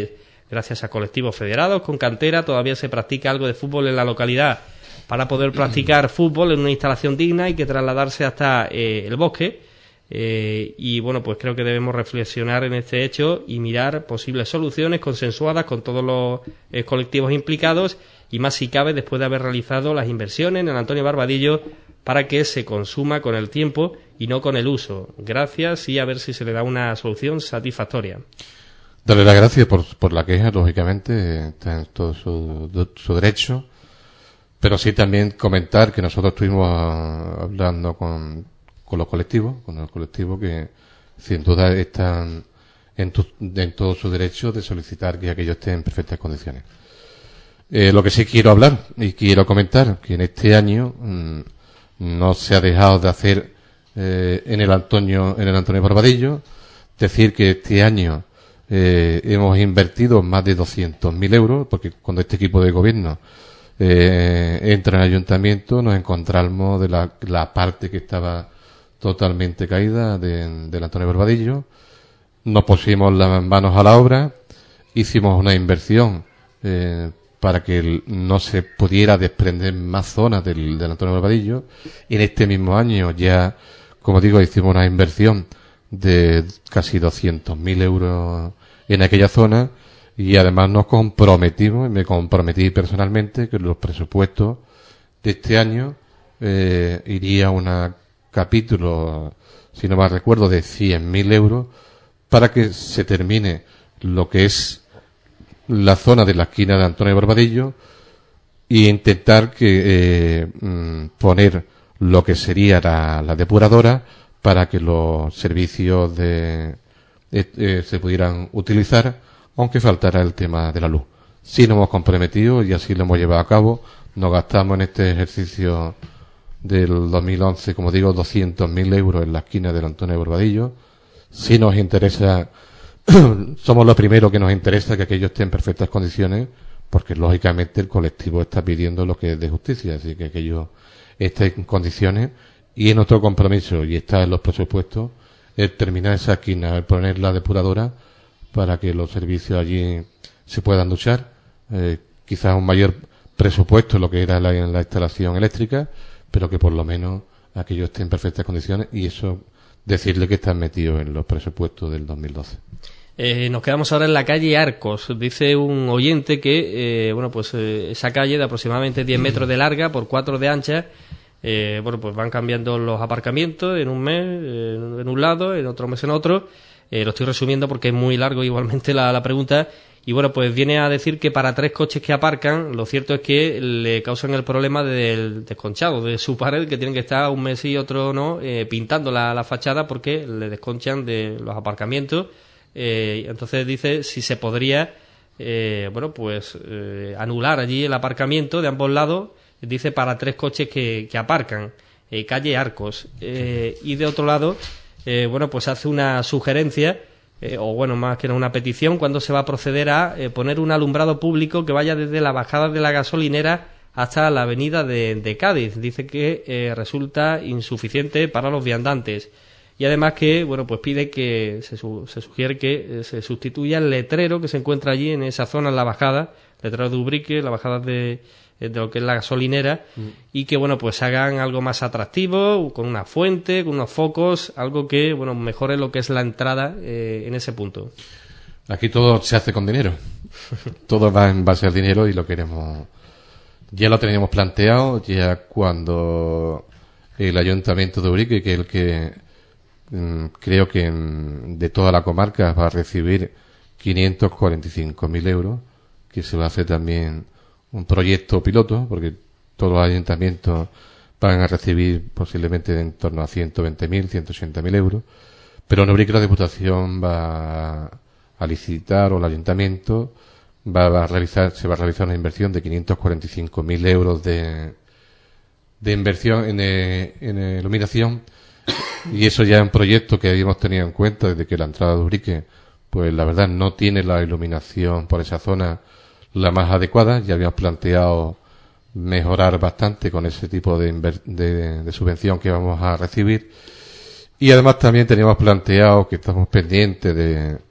gracias a colectivos federados con cantera, todavía se practica algo de fútbol en la localidad. Para poder practicar fútbol en una instalación digna hay que trasladarse hasta eh, el bosque. Eh, y bueno, pues creo que debemos reflexionar en este hecho y mirar posibles soluciones consensuadas con todos los eh, colectivos implicados, y más si cabe después de haber realizado las inversiones en el Antonio Barbadillo, para que se consuma con el tiempo y no con el uso. Gracias, y a ver si se le da una solución satisfactoria. Darle las gracias por, por la queja, lógicamente, está en todo su, su derecho, pero sí también comentar que nosotros estuvimos hablando con, con los colectivos, con el colectivo que sin duda están en, tu, en todo su derecho de solicitar que aquello esté en perfectas condiciones. Eh, lo que sí quiero hablar y quiero comentar, que en este año mmm, no se ha dejado de hacer eh, en el Antonio, en el Antonio Barbadillo, decir que este año eh, hemos invertido más de doscientos mil euros, porque cuando este equipo de gobierno eh, entra en el ayuntamiento nos encontramos de la, la parte que estaba totalmente caída de, del Antonio Barbadillo, nos pusimos las manos a la obra, hicimos una inversión eh, para que no se pudiera desprender más zonas del, del Antonio Barbadillo, y en este mismo año ya, como digo, hicimos una inversión de casi doscientos mil euros en aquella zona, y además nos comprometimos, y me comprometí personalmente, que los presupuestos de este año eh, iría un capítulo, si no mal recuerdo, de cien mil euros para que se termine lo que es la zona de la esquina de Antonio Barbadillo, y intentar que eh, poner lo que sería la, la depuradora para que los servicios de eh, eh, se pudieran utilizar, aunque faltara el tema de la luz. Sí nos hemos comprometido y así lo hemos llevado a cabo. Nos gastamos en este ejercicio del dos mil once, como digo, doscientos mil euros en la esquina del Antonio Barbadillo. Sí nos interesa, somos los primeros que nos interesa que aquello esté en perfectas condiciones, porque lógicamente el colectivo está pidiendo lo que es de justicia, así que aquello esté en condiciones, y es nuestro compromiso, y está en los presupuestos, el terminar esa esquina, el poner la depuradora para que los servicios allí se puedan duchar, eh, quizás un mayor presupuesto lo que era la, la instalación eléctrica, pero que por lo menos aquello esté en perfectas condiciones, y eso decirle que están metidos en los presupuestos del dos mil doce. Eh, nos quedamos ahora en la calle Arcos. Dice un oyente que, eh, bueno, pues eh, esa calle de aproximadamente diez metros de larga por cuatro de ancha, eh, bueno, pues van cambiando los aparcamientos en un mes eh, en un lado, en otro mes en otro. Eh, lo estoy resumiendo porque es muy largo igualmente la, la pregunta. Y bueno, pues viene a decir que para tres coches que aparcan, lo cierto es que le causan el problema del desconchado de su pared, que tienen que estar un mes y otro no, eh, pintando la, la fachada porque le desconchan de los aparcamientos. Eh, entonces dice si se podría, eh, bueno, pues eh, anular allí el aparcamiento de ambos lados, dice para tres coches que, que aparcan, eh, calle Arcos. Eh, y de otro lado, eh, bueno, pues hace una sugerencia, Eh, o bueno, más que una petición, cuando se va a proceder a eh, poner un alumbrado público que vaya desde la bajada de la gasolinera hasta la avenida de, de Cádiz. Dice que eh, resulta insuficiente para los viandantes, y además que, bueno, pues pide que se, su, se sugiere que eh, se sustituya el letrero que se encuentra allí en esa zona, en la bajada, letrero de Ubrique, la bajada de, de lo que es la gasolinera, mm. y que, bueno, pues hagan algo más atractivo, con una fuente, con unos focos, algo que, bueno, mejore lo que es la entrada eh, en ese punto. Aquí todo se hace con dinero. Todo va en base al dinero y lo queremos. Ya lo teníamos planteado, ya cuando el Ayuntamiento de Ubrique, que es el que mm, creo que mm, de toda la comarca va a recibir quinientos cuarenta y cinco mil euros, que se va a hacer también un proyecto piloto, porque todos los ayuntamientos van a recibir posiblemente en torno a ciento veinte mil, ciento ochenta mil euros, pero en Ubrique la Diputación va a licitar, o el ayuntamiento va a realizar, se va a realizar una inversión de quinientos cuarenta y cinco mil euros de, de inversión en, en iluminación, y eso ya es un proyecto que habíamos tenido en cuenta desde que la entrada de Ubrique, pues la verdad no tiene la iluminación por esa zona la más adecuada. Ya habíamos planteado mejorar bastante con ese tipo de, de, de subvención que vamos a recibir, y además también teníamos planteado que estamos pendientes de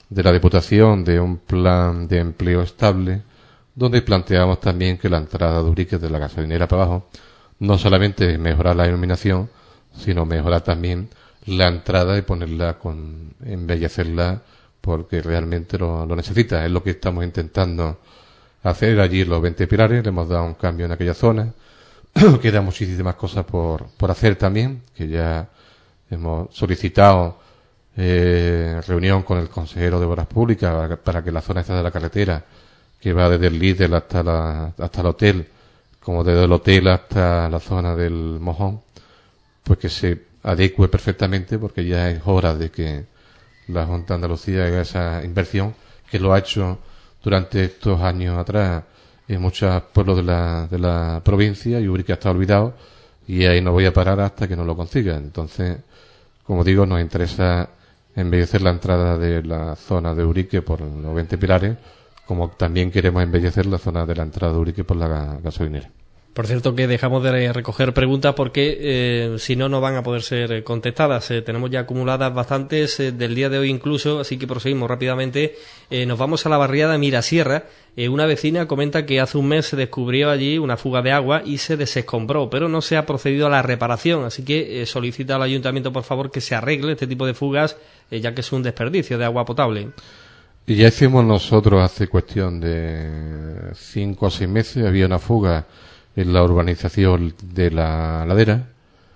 de la Diputación de un plan de empleo estable, donde planteamos también que la entrada de Urique de la gasolinera para abajo no solamente mejorar la iluminación, sino mejorar también la entrada y ponerla con, embellecerla, porque realmente lo, lo necesita. Es lo que estamos intentando hacer allí en los veinte pilares. Le hemos dado un cambio en aquella zona. Quedan muchísimas cosas por, por hacer también, que ya hemos solicitado eh, reunión con el consejero de Obras Públicas para, para que la zona esta de la carretera, que va desde el Lidl hasta la, hasta el hotel, como desde el hotel hasta la zona del Mojón, pues que se adecue perfectamente, porque ya es hora de que la Junta de Andalucía haga esa inversión, que lo ha hecho durante estos años atrás en muchos pueblos de la, de la provincia, y Urique está olvidado, y ahí no voy a parar hasta que no lo consiga. Entonces, como digo, nos interesa embellecer la entrada de la zona de Urique por los veinte pilares, como también queremos embellecer la zona de la entrada de Urique por la gasolinera. Por cierto, que dejamos de recoger preguntas porque eh, si no, no van a poder ser contestadas. Eh, tenemos ya acumuladas bastantes eh, del día de hoy incluso, así que proseguimos rápidamente. Eh, nos vamos a la barriada Mirasierra. Eh, una vecina comenta que hace un mes se descubrió allí una fuga de agua y se desescombró, pero no se ha procedido a la reparación, así que eh, solicita al ayuntamiento, por favor, que se arregle este tipo de fugas, eh, ya que es un desperdicio de agua potable. Y ya hicimos nosotros hace cuestión de cinco o seis meses, había una fuga en la urbanización de la ladera,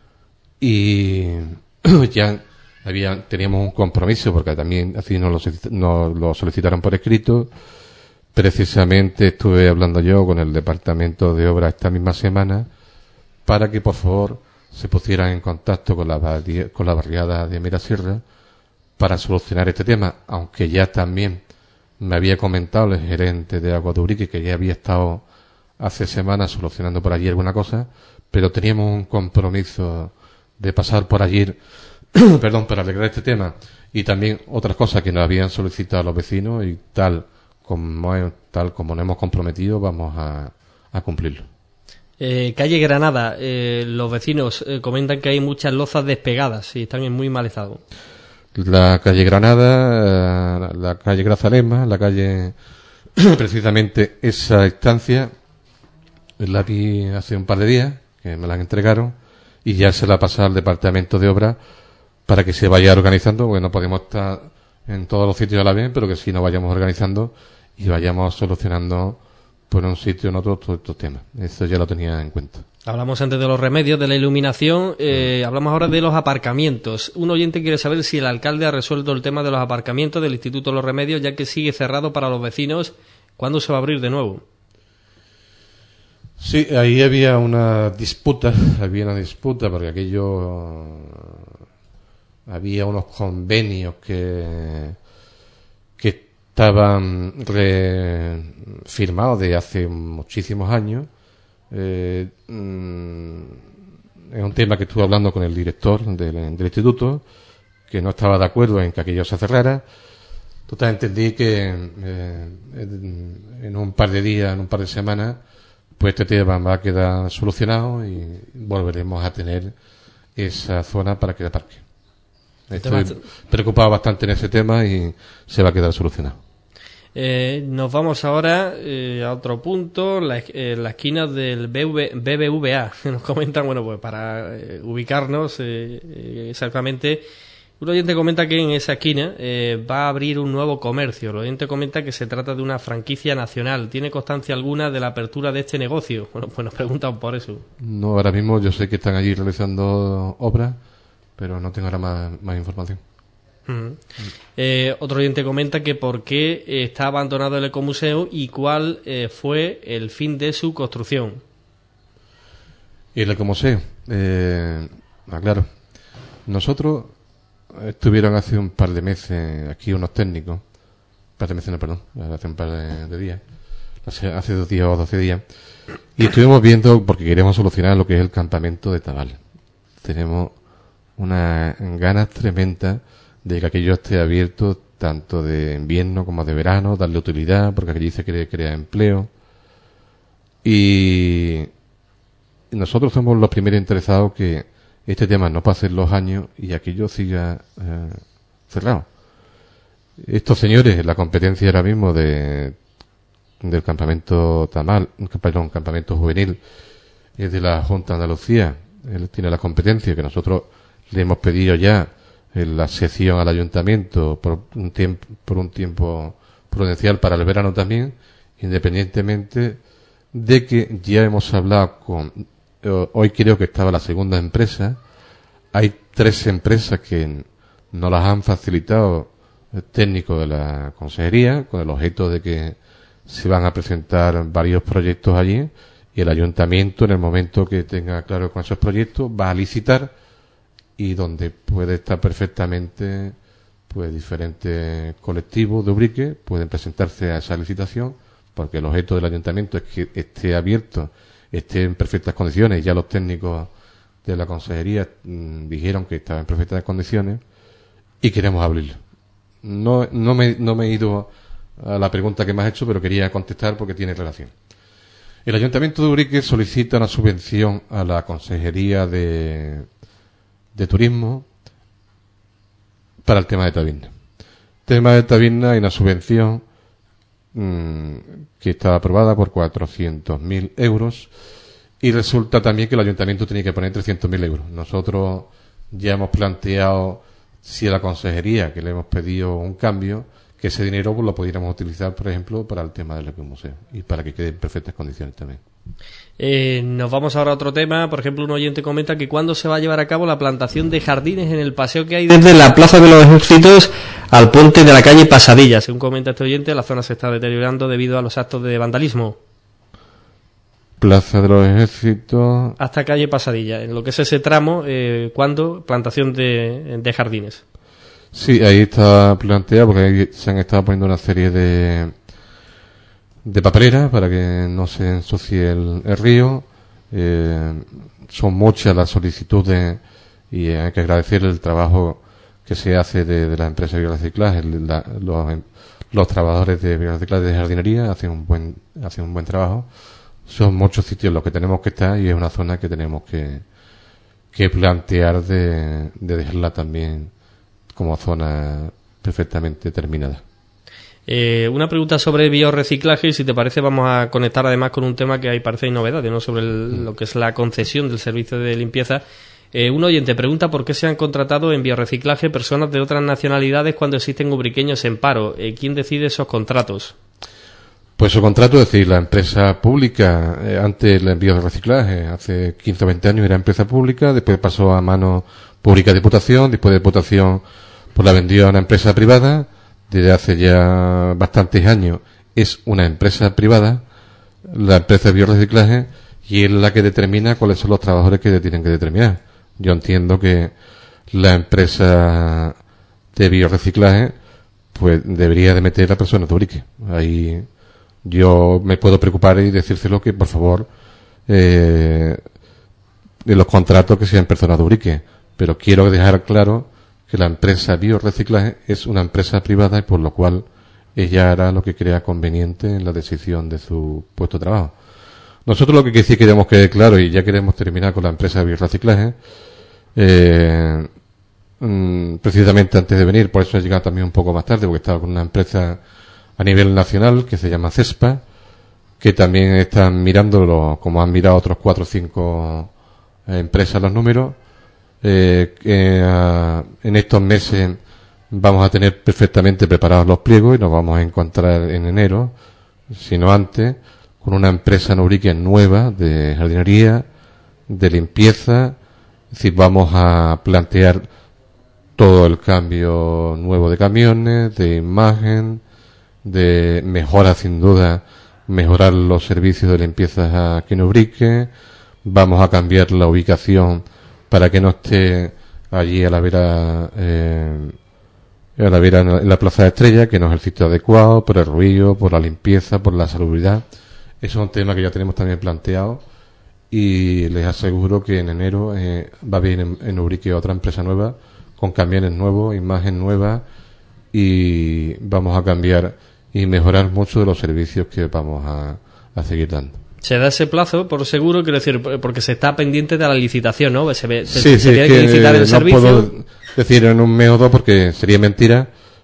y ya había, teníamos un compromiso, porque también así nos lo, nos lo solicitaron por escrito. Precisamente estuve hablando yo con el Departamento de Obras esta misma semana para que por favor se pusieran en contacto con la, con la barriada de Mirasierra para solucionar este tema, aunque ya también me había comentado el gerente de Agua de Urique que ya había estado hace semanas solucionando por allí alguna cosa, pero teníamos un compromiso de pasar por allí perdón, para arreglar este tema, y también otras cosas que nos habían solicitado los vecinos, y tal como, tal como nos hemos comprometido, vamos a, a cumplirlo. Eh, calle Granada, eh, los vecinos eh, comentan que hay muchas lozas despegadas y están en muy mal estado. La calle Granada, la calle Grazalema, la calle, precisamente esa estancia, la vi hace un par de días, que me la entregaron, y ya se la pasa al departamento de obras para que se vaya organizando, porque no podemos estar en todos los sitios a la vez, pero que sí nos vayamos organizando y vayamos solucionando por un sitio o en otro todos estos temas. Eso ya lo tenía en cuenta. Hablamos antes de los remedios, de la iluminación, eh, hablamos ahora de los aparcamientos. Un oyente quiere saber si el alcalde ha resuelto el tema de los aparcamientos del Instituto de los Remedios, ya que sigue cerrado para los vecinos. ¿Cuándo se va a abrir de nuevo? Sí, ahí había una disputa, había una disputa porque aquello, había unos convenios que, que estaban re, firmados de hace muchísimos años. Eh, mm, es un tema que estuve hablando con el director del, del instituto, que no estaba de acuerdo en que aquello se cerrara. Total, entendí que eh, en, en un par de días, en un par de semanas, pues este tema va a quedar solucionado y volveremos a tener esa zona para que aparque. Estoy preocupado bastante en ese tema y se va a quedar solucionado. Eh, nos vamos ahora eh, a otro punto, la, eh, la esquina del B B V A. Nos comentan, bueno, pues para eh, ubicarnos eh, eh, exactamente, un oyente comenta que en esa esquina eh, va a abrir un nuevo comercio. El oyente comenta que se trata de una franquicia nacional. ¿Tiene constancia alguna de la apertura de este negocio? Bueno, pues nos preguntan por eso. No, ahora mismo yo sé que están allí realizando obras, pero no tengo ahora más, más información. Uh-huh. Eh, otro oyente comenta que por qué está abandonado el ecomuseo y cuál eh, fue el fin de su construcción. Y el ecomuseo, eh, aclaro, nosotros estuvieron hace un par de meses aquí unos técnicos, un par de meses no, perdón, hace un par de, de días, hace, hace dos días o doce días, y estuvimos viendo, porque queremos solucionar lo que es el campamento de Tabal. Tenemos unas ganas tremendas de que aquello esté abierto tanto de invierno como de verano, darle utilidad, porque aquello se quiere crear empleo. Y nosotros somos los primeros interesados que este tema no pase los años y aquello siga eh, cerrado. estos señores, la competencia ahora mismo de del campamento Tamal, perdón, campamento juvenil, es de la Junta de Andalucía. Él tiene la competencia que nosotros le hemos pedido ya en la sesión al ayuntamiento por un tiempo, por un tiempo prudencial para el verano también, independientemente de que ya hemos hablado con, hoy creo que estaba la segunda empresa, hay tres empresas que nos las han facilitado técnicos de la consejería con el objeto de que se van a presentar varios proyectos allí y el ayuntamiento, en el momento que tenga claro con esos proyectos, va a licitar, y donde puede estar perfectamente pues diferentes colectivos de Ubrique pueden presentarse a esa licitación, porque el objeto del ayuntamiento es que esté abierto, esté en perfectas condiciones. Ya los técnicos de la consejería mmm, dijeron que estaba en perfectas condiciones y queremos abrirlo. No, no me, no me he ido a la pregunta que me has hecho, pero quería contestar porque tiene relación. El Ayuntamiento de Ubrique solicita una subvención a la Consejería de, de Turismo para el tema de Taberna. El tema de Taberna hay una subvención mmm, que está aprobada por cuatrocientos mil euros, y resulta también que el Ayuntamiento tiene que poner trescientos mil euros. Nosotros ya hemos planteado, si a la Consejería, que le hemos pedido un cambio, que ese dinero pues, lo pudiéramos utilizar, por ejemplo, para el tema del museo y para que quede en perfectas condiciones también. Eh, nos vamos ahora a otro tema. Por ejemplo, un oyente comenta que cuándo se va a llevar a cabo la plantación de jardines en el paseo que hay desde la Plaza de los Ejércitos al puente de la calle Pasadilla. Según comenta este oyente, la zona se está deteriorando debido a los actos de vandalismo. Plaza de los Ejércitos hasta calle Pasadilla, en lo que es ese tramo, eh, ¿cuándo? Plantación de, de jardines. Sí, ahí está planteado, porque ahí se han estado poniendo una serie de de papeleras para que no se ensucie el, el río. Eh, son muchas las solicitudes y hay que agradecer el trabajo que se hace de, de la empresa de biorreciclaje. La, los, los trabajadores de biorreciclaje de jardinería hacen un buen hacen un buen trabajo. Son muchos sitios en los que tenemos que estar y es una zona que tenemos que que plantear de, de dejarla también como zona perfectamente terminada. Eh, una pregunta sobre biorreciclaje, y si te parece vamos a conectar además con un tema que ahí parece hay novedades, ¿no? Sobre el, lo que es la concesión del servicio de limpieza. Eh, un oyente pregunta por qué se han contratado en biorreciclaje personas de otras nacionalidades cuando existen ubriqueños en paro. Eh, ¿Quién decide esos contratos? Pues su contrato, es decir, la empresa pública, eh, antes el envío de reciclaje, hace quince o veinte años era empresa pública, después pasó a mano pública de Diputación, después de Diputación pues la vendió a una empresa privada, desde hace ya bastantes años es una empresa privada, la empresa de biorreciclaje, y es la que determina cuáles son los trabajadores que tienen que determinar. Yo entiendo que la empresa de biorreciclaje pues debería de meter a personas de Ubrique. Ahí yo me puedo preocupar y decírselo que por favor eh, de los contratos que sean personas de Ubrique, pero quiero dejar claro que la empresa biorreciclaje es una empresa privada y por lo cual ella hará lo que crea conveniente en la decisión de su puesto de trabajo. Nosotros lo que sí queremos que quede claro, y ya queremos terminar con la empresa de biorreciclaje, eh, mmm, precisamente antes de venir, por eso he llegado también un poco más tarde, porque estaba con una empresa a nivel nacional que se llama CESPA, que también están mirándolo, como han mirado otros cuatro o cinco eh, empresas los números. Eh, eh, en estos meses vamos a tener perfectamente preparados los pliegos y nos vamos a encontrar en enero, si no antes, con una empresa en Ubrique nueva de jardinería, de limpieza. Es decir, vamos a plantear todo el cambio nuevo de camiones, de imagen, de mejora sin duda, mejorar los servicios de limpieza aquí en Ubrique. Vamos a cambiar la ubicación para que no esté allí a la vera, eh, a la vera en la Plaza de Estrella, que no es el sitio adecuado por el ruido, por la limpieza, por la salubridad. Eso es un tema que ya tenemos también planteado y les aseguro que en enero eh, va a venir en, en Ubrique otra empresa nueva, con camiones nuevos, imagen nueva, y vamos a cambiar y mejorar mucho de los servicios que vamos a, a seguir dando. Se da ese plazo, por seguro, quiero decir, porque se está pendiente de la licitación, ¿no? Se, ve, sí, se sí, tiene que, que licitar el no servicio. Puedo decir en un mes o dos porque sería mentira.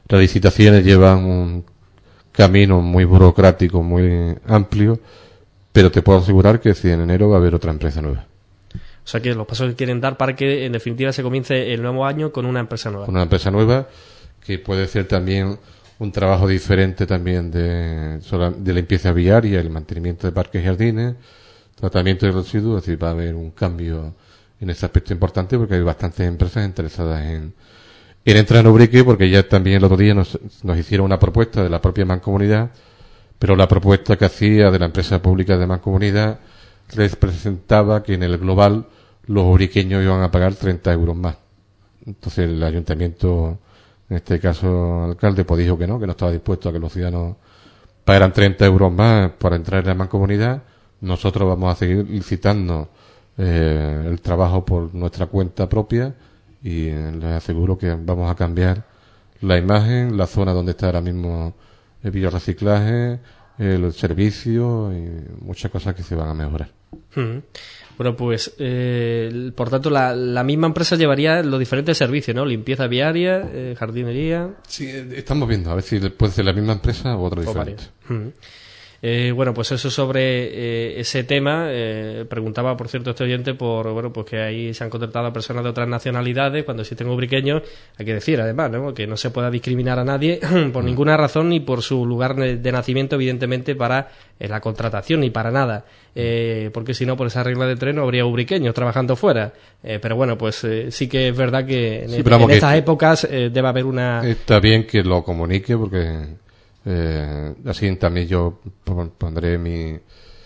Las licitaciones llevan un camino muy burocrático, muy amplio, pero te puedo asegurar que si en enero va a haber otra empresa nueva. O sea que los pasos que quieren dar para que en definitiva se comience el nuevo año con una empresa nueva. Con una empresa nueva que puede ser también un trabajo diferente también de, de limpieza viaria, el mantenimiento de parques y jardines, tratamiento de residuos, es decir, va a haber un cambio en ese aspecto importante porque hay bastantes empresas interesadas en, en entrar en Ubrique, porque ya también el otro día nos, nos hicieron una propuesta de la propia Mancomunidad, pero la propuesta que hacía de la empresa pública de Mancomunidad les presentaba que en el global los ubriqueños iban a pagar treinta euros más. Entonces el ayuntamiento, en este caso el alcalde, pues dijo que no, que no estaba dispuesto a que los ciudadanos pagaran treinta euros más para entrar en la Mancomunidad. Nosotros vamos a seguir licitando eh, el trabajo por nuestra cuenta propia y eh, les aseguro que vamos a cambiar la imagen, la zona donde está ahora mismo el biorreciclaje, el servicio y muchas cosas que se van a mejorar. Hmm. Bueno, pues, eh, por tanto, la, la misma empresa llevaría los diferentes servicios, ¿no? Limpieza viaria, eh, jardinería. Sí, estamos viendo a ver si puede ser la misma empresa o otra diferente. Hmm. Eh, bueno, pues eso sobre eh, ese tema. Eh, preguntaba, por cierto, este oyente por, bueno, pues que ahí se han contratado a personas de otras nacionalidades cuando existen ubriqueños. Hay que decir, además, ¿no? Que no se pueda discriminar a nadie por mm. ninguna razón ni por su lugar de nacimiento, evidentemente, para eh, la contratación ni para nada. Eh, porque si no, por esa regla de tres no habría ubriqueños trabajando fuera. Eh, pero bueno, pues eh, sí que es verdad que en, sí, en, en estas que épocas eh, debe haber una... Está bien que lo comunique porque... Eh, así también yo pondré mi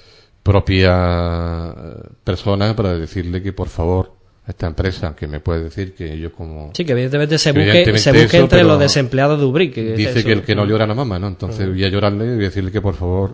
propia persona para decirle que por favor a esta empresa, que me puede decir que yo como... Sí, que evidentemente se busque, evidentemente se busque eso, entre los desempleados de Ubrique. Dice eso. que el que no llora no mama, ¿no? Entonces uh-huh. voy a llorarle y voy a decirle que por favor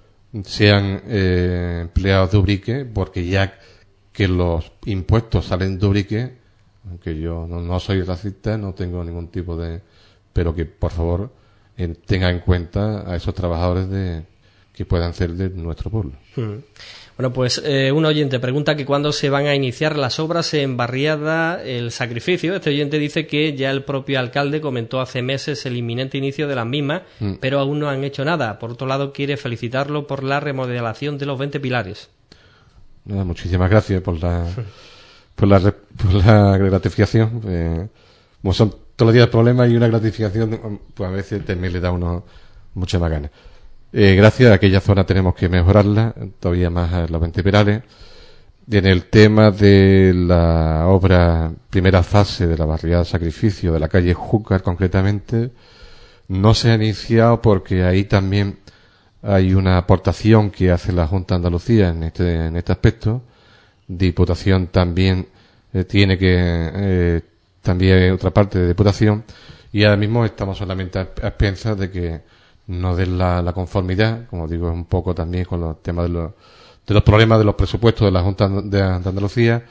sean eh, empleados de Ubrique, porque ya que los impuestos salen de Ubrique, aunque yo no, no soy racista, no tengo ningún tipo de... pero que por favor... En, tenga en cuenta a esos trabajadores de que puedan ser de nuestro pueblo. Hmm. Bueno, pues eh, un oyente pregunta que cuándo se van a iniciar las obras en Barriada El Sacrificio. Este oyente dice que ya el propio alcalde comentó hace meses el inminente inicio de las mismas, hmm. pero aún no han hecho nada. Por otro lado, quiere felicitarlo por la remodelación de los veinte pilares. Nada, muchísimas gracias por la por la, por la gratificación. Eh, como son todos los días problemas y una gratificación, pues a veces también le da uno mucha más ganas. Eh, gracias a aquella zona tenemos que mejorarla, todavía más a los veinte pilares. En el tema de la obra, primera fase de la barriada Sacrificio, de la calle Júcar concretamente, no se ha iniciado porque ahí también hay una aportación que hace la Junta de Andalucía en este, en este aspecto. Diputación también eh, tiene que... Eh, también hay otra parte de Diputación y ahora mismo estamos solamente a expensas de que nos den la, la conformidad, como digo, es un poco también con los temas de los, de los problemas de los presupuestos de la Junta de, de Andalucía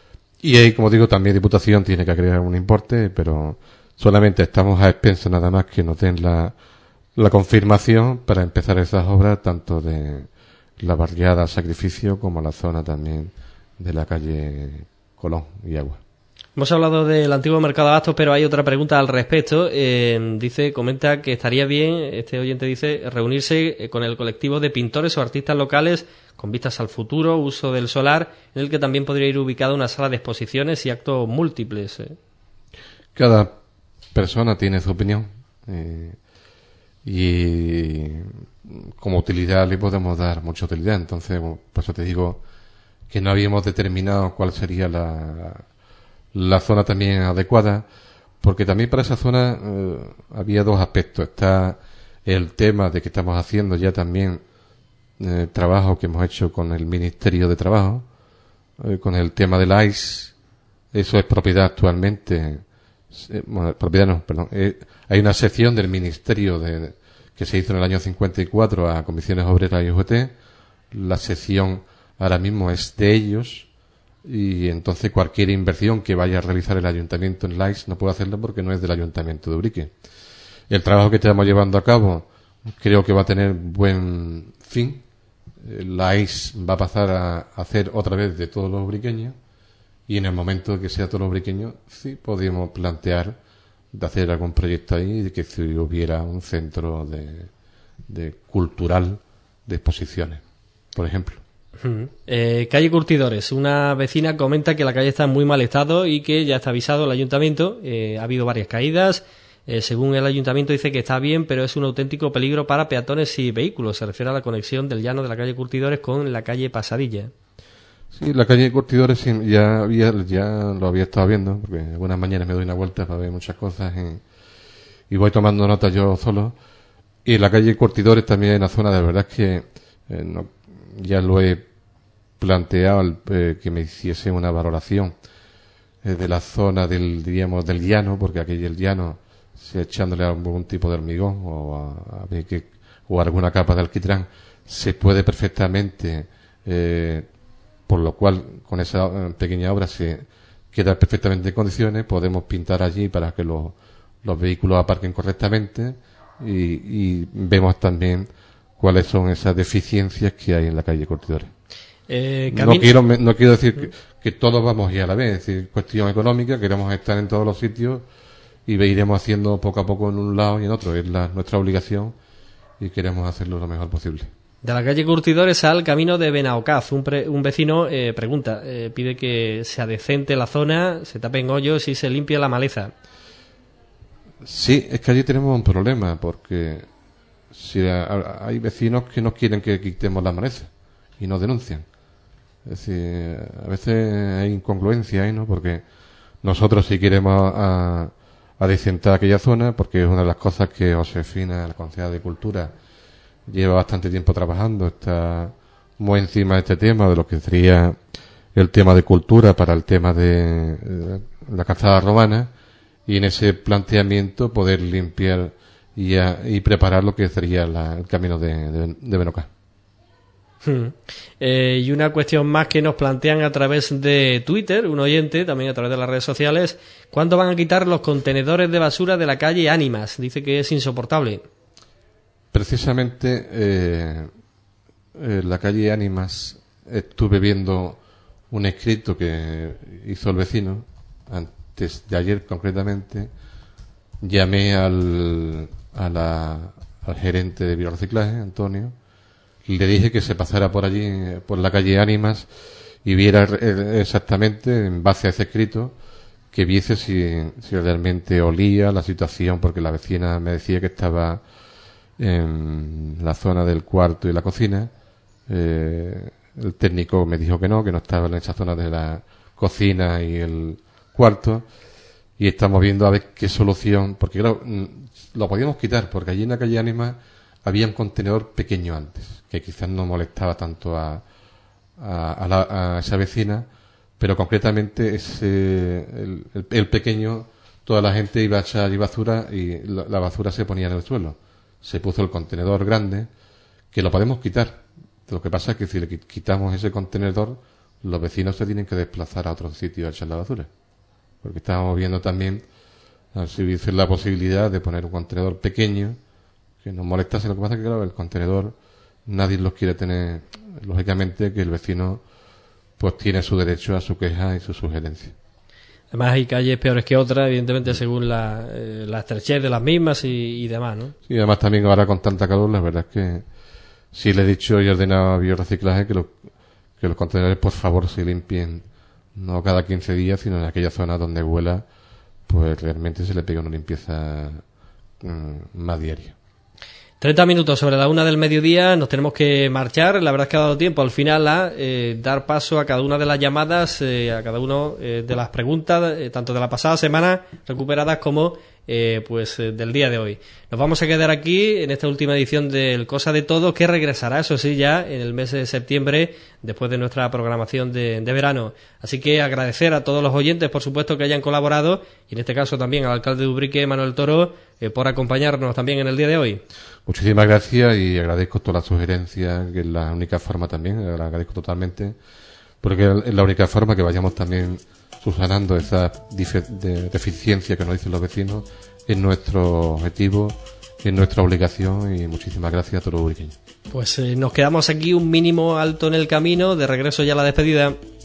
y ahí, como digo, también Diputación tiene que agregar un importe, pero solamente estamos a expensas nada más que nos den la, la confirmación para empezar esas obras tanto de la barriada Sacrificio como la zona también de la calle Colón y Agua. Hemos hablado del antiguo mercado de abastos, pero hay otra pregunta al respecto. Eh, dice, comenta que estaría bien, este oyente dice, reunirse con el colectivo de pintores o artistas locales con vistas al futuro, uso del solar, en el que también podría ir ubicada una sala de exposiciones y actos múltiples. ¿eh? Cada persona tiene su opinión eh, y como utilidad le podemos dar mucha utilidad. Entonces, por eso te digo que no habíamos determinado cuál sería la... la zona también adecuada, porque también para esa zona eh, había dos aspectos. Está el tema de que estamos haciendo ya también eh, trabajo que hemos hecho con el Ministerio de Trabajo, eh, con el tema del A I S. Eso es propiedad actualmente, eh, bueno, propiedad no, perdón. Eh, hay una sección del Ministerio de, que se hizo en el año cincuenta y cuatro a Comisiones Obreras y U G T. La sección ahora mismo es de ellos. Y entonces cualquier inversión que vaya a realizar el ayuntamiento en la I S no puede hacerla porque no es del ayuntamiento de Ubrique. El trabajo que estamos llevando a cabo creo que va a tener buen fin. La I S va a pasar a hacer otra vez de todos los ubriqueños y en el momento que sea todos los ubriqueños sí podemos plantear de hacer algún proyecto ahí, de que si hubiera un centro de, de cultural de exposiciones, por ejemplo. Uh-huh. Eh, calle Curtidores, una vecina comenta que la calle está en muy mal estado y que ya está avisado el ayuntamiento. Eh, ha habido varias caídas. Eh, según el ayuntamiento dice que está bien, pero es un auténtico peligro para peatones y vehículos. Se refiere a la conexión del llano de la calle Curtidores con la calle Pasadilla. Sí, la calle Curtidores sí, ya había, ya lo había estado viendo, porque algunas mañanas me doy una vuelta para ver muchas cosas y, y voy tomando notas yo solo. Y la calle Curtidores también es una zona, de verdad es que eh, no, ya lo he planteado eh, que me hiciese una valoración eh, de la zona del, diríamos, del llano, porque aquí el llano, si echándole algún tipo de hormigón o, a, a ver que, o alguna capa de alquitrán, se puede perfectamente, eh, por lo cual con esa eh, pequeña obra se queda perfectamente en condiciones, podemos pintar allí para que los, los vehículos aparquen correctamente y, y vemos también cuáles son esas deficiencias que hay en la calle Curtidores. Eh, no quiero no quiero decir que, que todos vamos a ir a la vez, es decir, cuestión económica, queremos estar en todos los sitios y iremos haciendo poco a poco en un lado y en otro, es la, nuestra obligación y queremos hacerlo lo mejor posible. De la calle Curtidores al camino de Benaocaz, un, pre, un vecino eh, pregunta, eh, pide que se adecente la zona, se tapen hoyos y se limpie la maleza. Sí, es que allí tenemos un problema, porque si a, hay vecinos que no quieren que quitemos la maleza y nos denuncian. Es decir, a veces hay incongruencia ahí, ¿no? Porque nosotros sí queremos a, a decentar aquella zona, porque es una de las cosas que Josefina, la concejala de Cultura, lleva bastante tiempo trabajando, está muy encima de este tema, de lo que sería el tema de cultura para el tema de eh, la calzada romana, y en ese planteamiento poder limpiar y, a, y preparar lo que sería la, el camino de, de, de Benocá. Hmm. Eh, y una cuestión más que nos plantean a través de Twitter, un oyente, también a través de las redes sociales: ¿cuándo van a quitar los contenedores de basura de la calle Ánimas? Dice que es insoportable. Precisamente eh, en la calle Ánimas estuve viendo un escrito que hizo el vecino antes de ayer concretamente. Llamé al, a la, al gerente de biorreciclaje, Antonio, y le dije que se pasara por allí, por la calle Ánimas, y viera exactamente, en base a ese escrito, que viese si, si realmente olía la situación, porque la vecina me decía que estaba en la zona del cuarto y la cocina. Eh, el técnico me dijo que no, que no estaba en esa zona de la cocina y el cuarto, y estamos viendo a ver qué solución, porque claro, lo podíamos quitar, porque allí en la calle Ánimas había un contenedor pequeño antes, que quizás no molestaba tanto a, a, a, la, a esa vecina, pero concretamente ese, el, el, el pequeño, toda la gente iba a echar allí basura y la, la basura se ponía en el suelo. Se puso el contenedor grande, que lo podemos quitar. Lo que pasa es que si le quitamos ese contenedor, los vecinos se tienen que desplazar a otro sitio a echar la basura. Porque estábamos viendo también a ver si hubiese la posibilidad de poner un contenedor pequeño que nos molestase. Lo que pasa es que, claro, el contenedor nadie los quiere tener. Lógicamente que el vecino pues tiene su derecho a su queja y su sugerencia. Además hay calles peores que otras, evidentemente según la, eh, la estrechez de las mismas y, y demás, ¿no? Sí, además también ahora con tanta calor, la verdad es que sí le he dicho y he ordenado a biorreciclaje que, lo, que los contenedores por favor se limpien no cada quince días, sino en aquella zona donde huela, pues realmente se le pega una limpieza mmm, más diaria. treinta minutos sobre la una del mediodía, nos tenemos que marchar. La verdad es que ha dado tiempo al final a eh, dar paso a cada una de las llamadas, eh, a cada una eh, de las preguntas, eh, tanto de la pasada semana recuperadas como eh, pues eh, del día de hoy. Nos vamos a quedar aquí en esta última edición del Cosa de Todo, que regresará, eso sí, ya en el mes de septiembre, después de nuestra programación de, de verano. Así que agradecer a todos los oyentes, por supuesto, que hayan colaborado, y en este caso también al alcalde de Ubrique, Manuel Toro, eh, por acompañarnos también en el día de hoy. Muchísimas gracias y agradezco todas las sugerencias, que es la única forma también, la agradezco totalmente, porque es la única forma que vayamos también subsanando esa de deficiencia que nos dicen los vecinos. Es nuestro objetivo, es nuestra obligación, y muchísimas gracias a todos los ubriqueños. Pues eh, nos quedamos aquí un mínimo alto en el camino, de regreso ya a la despedida.